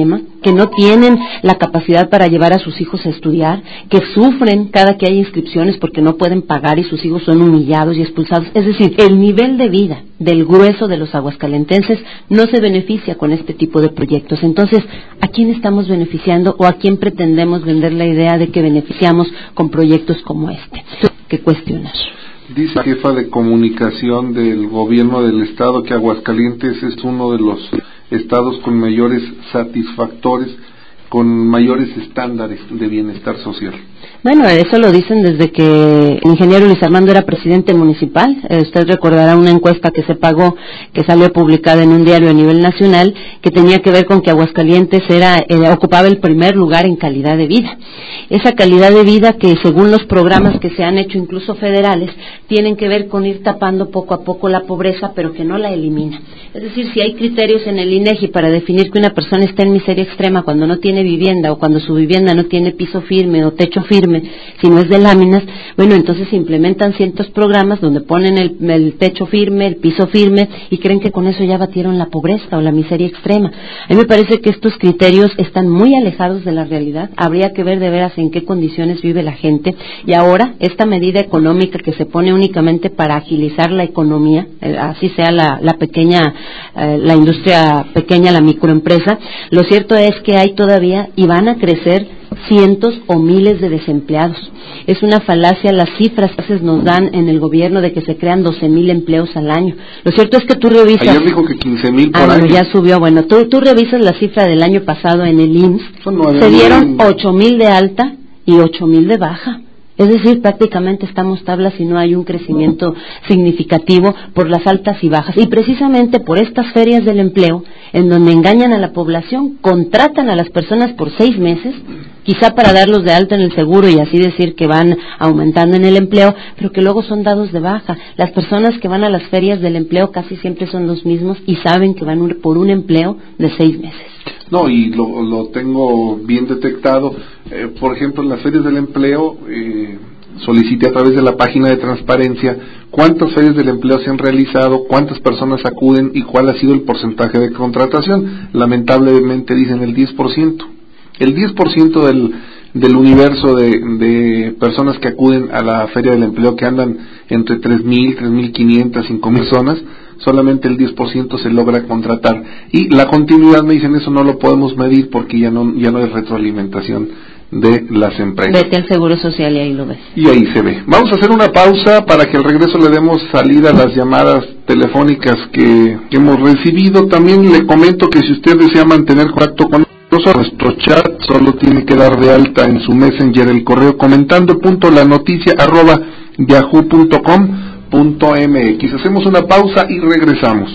que no tienen la capacidad para llevar a sus hijos a estudiar, que sufren cada que hay inscripciones porque no pueden pagar y sus hijos son humillados y expulsados. Es decir, el nivel de vida del grueso de los aguascalentenses no se beneficia con este tipo de proyectos. Entonces, ¿a quién estamos beneficiando o a quién pretendemos vender la idea de que beneficiamos con proyectos como este? ¿Qué cuestionar? Dice la jefa de comunicación del gobierno del estado que Aguascalientes es uno de los estados con mayores satisfactores, con mayores estándares de bienestar social. Bueno, eso lo dicen desde que el ingeniero Luis Armando era presidente municipal. Eh, usted recordará una encuesta que se pagó, que salió publicada en un diario a nivel nacional, que tenía que ver con que Aguascalientes era eh, ocupaba el primer lugar en calidad de vida. Esa calidad de vida que, según los programas que se han hecho, incluso federales, tienen que ver con ir tapando poco a poco la pobreza, pero que no la elimina. Es decir, si hay criterios en el INEGI para definir que una persona está en miseria extrema cuando no tiene vivienda o cuando su vivienda no tiene piso firme o techo firme, si no es de láminas, bueno, entonces se implementan ciertos programas donde ponen el, el techo firme, el piso firme, y creen que con eso ya batieron la pobreza o la miseria extrema. A mí me parece que estos criterios están muy alejados de la realidad. Habría que ver de veras en qué condiciones vive la gente, y ahora esta medida económica que se pone únicamente para agilizar la economía, eh, así sea la, la pequeña, eh, la industria pequeña, la microempresa, lo cierto es que hay todavía y van a crecer cientos o miles de desempleados. Es una falacia las cifras que a veces nos dan en el gobierno de que se crean doce mil empleos al año. Lo cierto es que tú revisas... Ayer dijo que quince mil por ah, año. Bueno, ya subió. Bueno, tú, tú revisas la cifra del año pasado en el I M S S, no, se dieron ocho mil de alta y ocho mil de baja. Es decir, prácticamente estamos tablas y no hay un crecimiento significativo por las altas y bajas. Y precisamente por estas ferias del empleo, en donde engañan a la población, contratan a las personas por seis meses, quizá para darlos de alta en el seguro y así decir que van aumentando en el empleo, pero que luego son dados de baja. Las personas que van a las ferias del empleo casi siempre son los mismos y saben que van por un empleo de seis meses. No, y lo, lo tengo bien detectado. Eh, por ejemplo, en las ferias del empleo, eh, solicité a través de la página de transparencia cuántas ferias del empleo se han realizado, cuántas personas acuden y cuál ha sido el porcentaje de contratación. Lamentablemente dicen el diez por ciento. El diez por ciento del, del universo de, de personas que acuden a la feria del empleo, que andan entre tres mil, tres mil quinientas, cinco mil personas, solamente el diez por ciento se logra contratar. Y la continuidad, me dicen, eso no lo podemos medir porque ya no, ya no hay retroalimentación de las empresas. Vete al Seguro Social y ahí lo ves. Y ahí se ve. Vamos a hacer una pausa para que al regreso le demos salida a las llamadas telefónicas que, que hemos recibido. También le comento que si usted desea mantener contacto con nuestro chat, solo tiene que dar de alta en su Messenger el correo comentando punto la noticia arroba yahoo punto com punto mx. Hacemos una pausa y regresamos.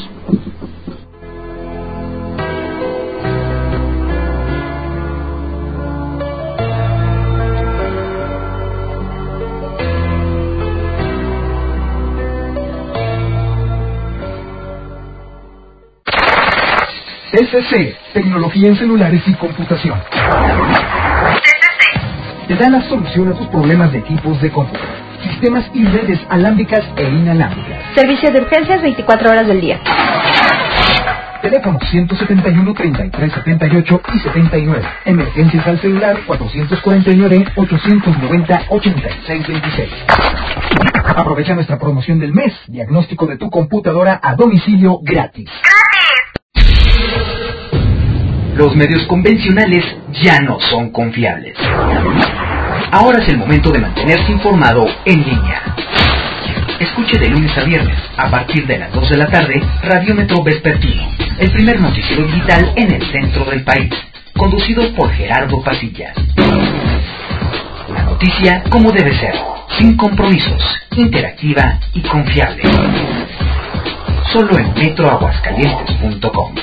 T C C, Tecnología en Celulares y Computación. T C C te da la solución a tus problemas de equipos de cómputo, sistemas y redes alámbricas e inalámbricas. Servicio de urgencias veinticuatro horas del día. Teléfono ciento setenta y uno, treinta y tres setenta y ocho y setenta y nueve. Emergencias al celular cuatrocientos cuarenta y nueve, ochocientos noventa, ochenta y seis veintiséis. Aprovecha nuestra promoción del mes. Diagnóstico de tu computadora a domicilio gratis. Los medios convencionales ya no son confiables. Ahora es el momento de mantenerse informado en línea. Escuche de lunes a viernes, a partir de las dos de la tarde, Radiómetro Vespertino, el primer noticiero digital en el centro del país, conducido por Gerardo Pasillas. La noticia como debe ser, sin compromisos, interactiva y confiable. Solo en metro aguascalientes punto com.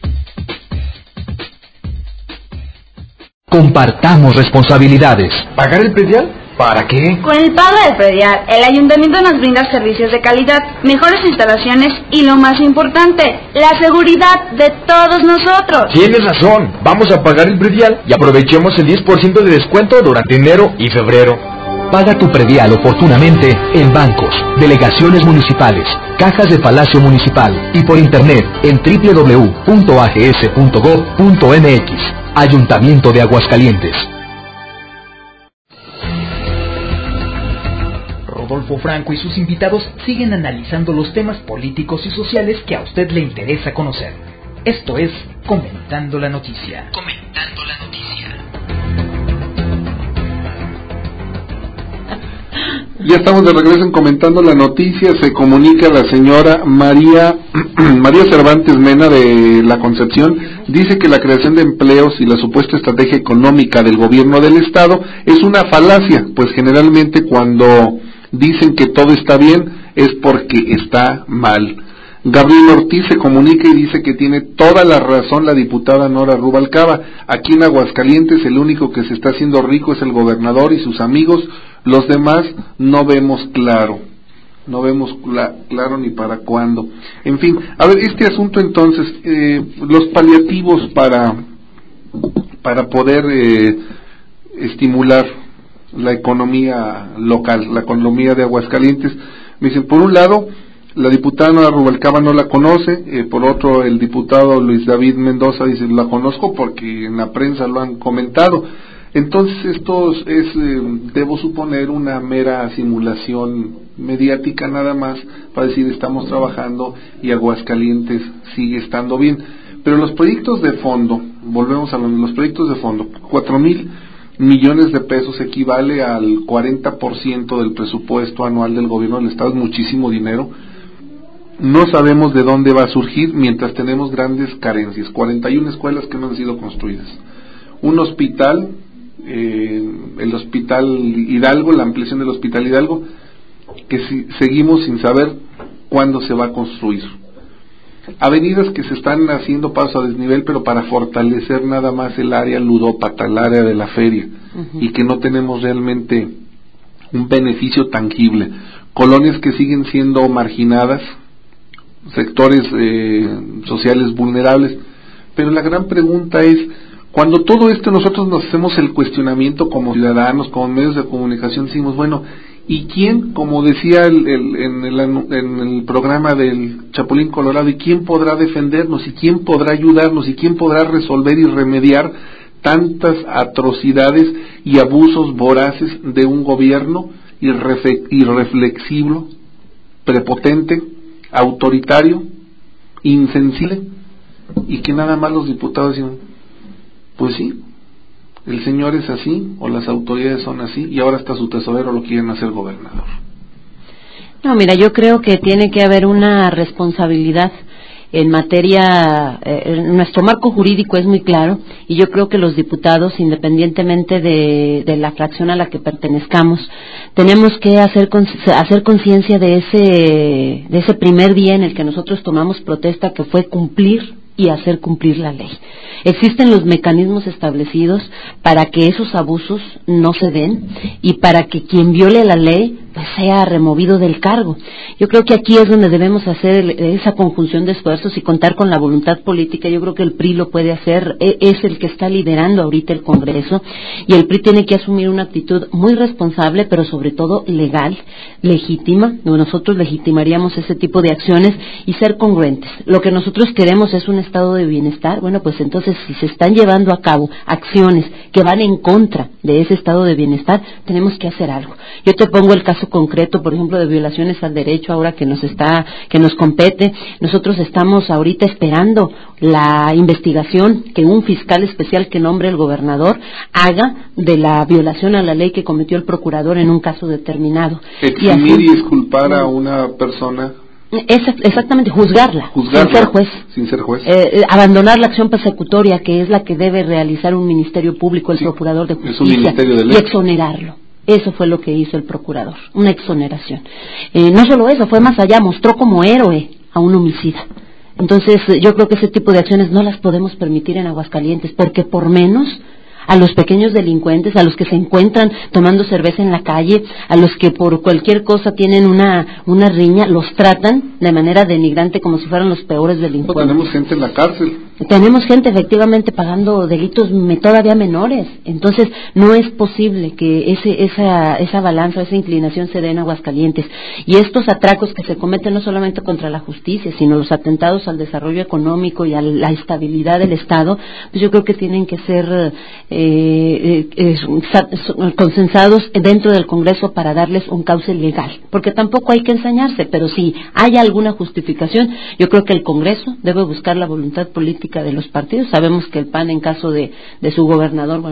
Compartamos responsabilidades. ¿Pagar el predial? ¿Para qué? Con el pago del predial, el ayuntamiento nos brinda servicios de calidad, mejores instalaciones y lo más importante, la seguridad de todos nosotros. Tienes razón, vamos a pagar el predial y aprovechemos el diez por ciento de descuento durante enero y febrero. Paga tu predial oportunamente en bancos, delegaciones municipales, cajas de Palacio Municipal y por internet en doble u doble u doble u punto a g s punto gob punto m x. Ayuntamiento de Aguascalientes. Rodolfo Franco y sus invitados siguen analizando los temas políticos y sociales que a usted le interesa conocer. Esto es Comentando la Noticia. Comentando la Noticia. Ya estamos de regreso en Comentando la Noticia. Se comunica la señora María María Cervantes Mena de La Concepción. Dice que la creación de empleos y la supuesta estrategia económica del gobierno del estado es una falacia, pues generalmente cuando dicen que todo está bien es porque está mal. Gabriel Ortiz se comunica y dice que tiene toda la razón la diputada Nora Rubalcaba. Aquí en Aguascalientes el único que se está haciendo rico es el gobernador y sus amigos. Los demás no vemos claro, no vemos cla- claro ni para cuándo. En fin, a ver, este asunto entonces, eh, los paliativos para, para poder eh, estimular la economía local, la economía de Aguascalientes, me dicen, por un lado, la diputada Nora Rubalcaba no la conoce, eh, por otro, el diputado Luis David Mendoza dice, la conozco porque en la prensa lo han comentado. Entonces esto es, eh, debo suponer, una mera simulación mediática nada más para decir estamos trabajando y Aguascalientes sigue estando bien. Pero los proyectos de fondo, volvemos a los proyectos de fondo, cuatro mil millones de pesos equivale al cuarenta por ciento del presupuesto anual del gobierno del estado, es muchísimo dinero. No sabemos de dónde va a surgir mientras tenemos grandes carencias, cuarenta y una escuelas que no han sido construidas, un hospital, eh, el hospital Hidalgo, la ampliación del hospital Hidalgo, que si, seguimos sin saber cuándo se va a construir, avenidas que se están haciendo paso a desnivel pero para fortalecer nada más el área ludópata, el área de la feria, uh-huh. y que no tenemos realmente un beneficio tangible, colonias que siguen siendo marginadas, sectores eh, sociales vulnerables. Pero la gran pregunta es, cuando todo esto nosotros nos hacemos el cuestionamiento como ciudadanos, como medios de comunicación, decimos, bueno, ¿y quién, como decía el, el, en, el, en el programa del Chapulín Colorado, ¿y quién podrá defendernos? ¿Y quién podrá ayudarnos? ¿Y quién podrá resolver y remediar tantas atrocidades y abusos voraces de un gobierno irrefe- irreflexivo, prepotente, autoritario, insensible, y que nada más los diputados dicen, pues sí, el señor es así, o las autoridades son así, y ahora hasta su tesorero lo quieren hacer gobernador? No, mira, yo creo que tiene que haber una responsabilidad en materia, eh, nuestro marco jurídico es muy claro, y yo creo que los diputados, independientemente de, de la fracción a la que pertenezcamos, tenemos que hacer hacer conciencia de ese de ese primer día en el que nosotros tomamos protesta, que fue cumplir y hacer cumplir la ley. Existen los mecanismos establecidos para que esos abusos no se den y para que quien viole la ley pues sea removido del cargo. Yo creo que aquí es donde debemos hacer esa conjunción de esfuerzos y contar con la voluntad política. Yo creo que el P R I lo puede hacer, es el que está liderando ahorita el Congreso, y el P R I tiene que asumir una actitud muy responsable, pero sobre todo legal, legítima. Nosotros legitimaríamos ese tipo de acciones y ser congruentes. Lo que nosotros queremos es un estado de bienestar. Bueno, pues entonces si se están llevando a cabo acciones que van en contra de ese estado de bienestar, tenemos que hacer algo. Yo te pongo el caso concreto, por ejemplo, de violaciones al derecho, ahora que nos está, que nos compete. Nosotros estamos ahorita esperando la investigación que un fiscal especial que nombre el gobernador haga de la violación a la ley que cometió el procurador en un caso determinado. Eximir y, y exculpar a una persona. Exactamente, juzgarla, juzgarla sin ser juez, sin ser juez. Eh, abandonar la acción persecutoria, que es la que debe realizar un ministerio público, el sí, procurador de justicia, de y exonerarlo. Eso fue lo que hizo el procurador, una exoneración. Eh, no solo eso, fue más allá, mostró como héroe a un homicida. Entonces, yo creo que ese tipo de acciones no las podemos permitir en Aguascalientes, porque por menos a los pequeños delincuentes, a los que se encuentran tomando cerveza en la calle, a los que por cualquier cosa tienen una una riña, los tratan de manera denigrante como si fueran los peores delincuentes. Tenemos gente en la cárcel. tenemos gente efectivamente pagando delitos me, todavía menores, entonces no es posible que ese, esa, esa balanza, esa inclinación se dé en Aguascalientes, y estos atracos que se cometen no solamente contra la justicia, sino los atentados al desarrollo económico y a la estabilidad del Estado, pues yo creo que tienen que ser eh, eh, consensados dentro del Congreso para darles un cauce legal, porque tampoco hay que ensañarse, pero si hay alguna justificación, yo creo que el Congreso debe buscar la voluntad política de los partidos. Sabemos que el P A N, en caso de, de su gobernador, bueno,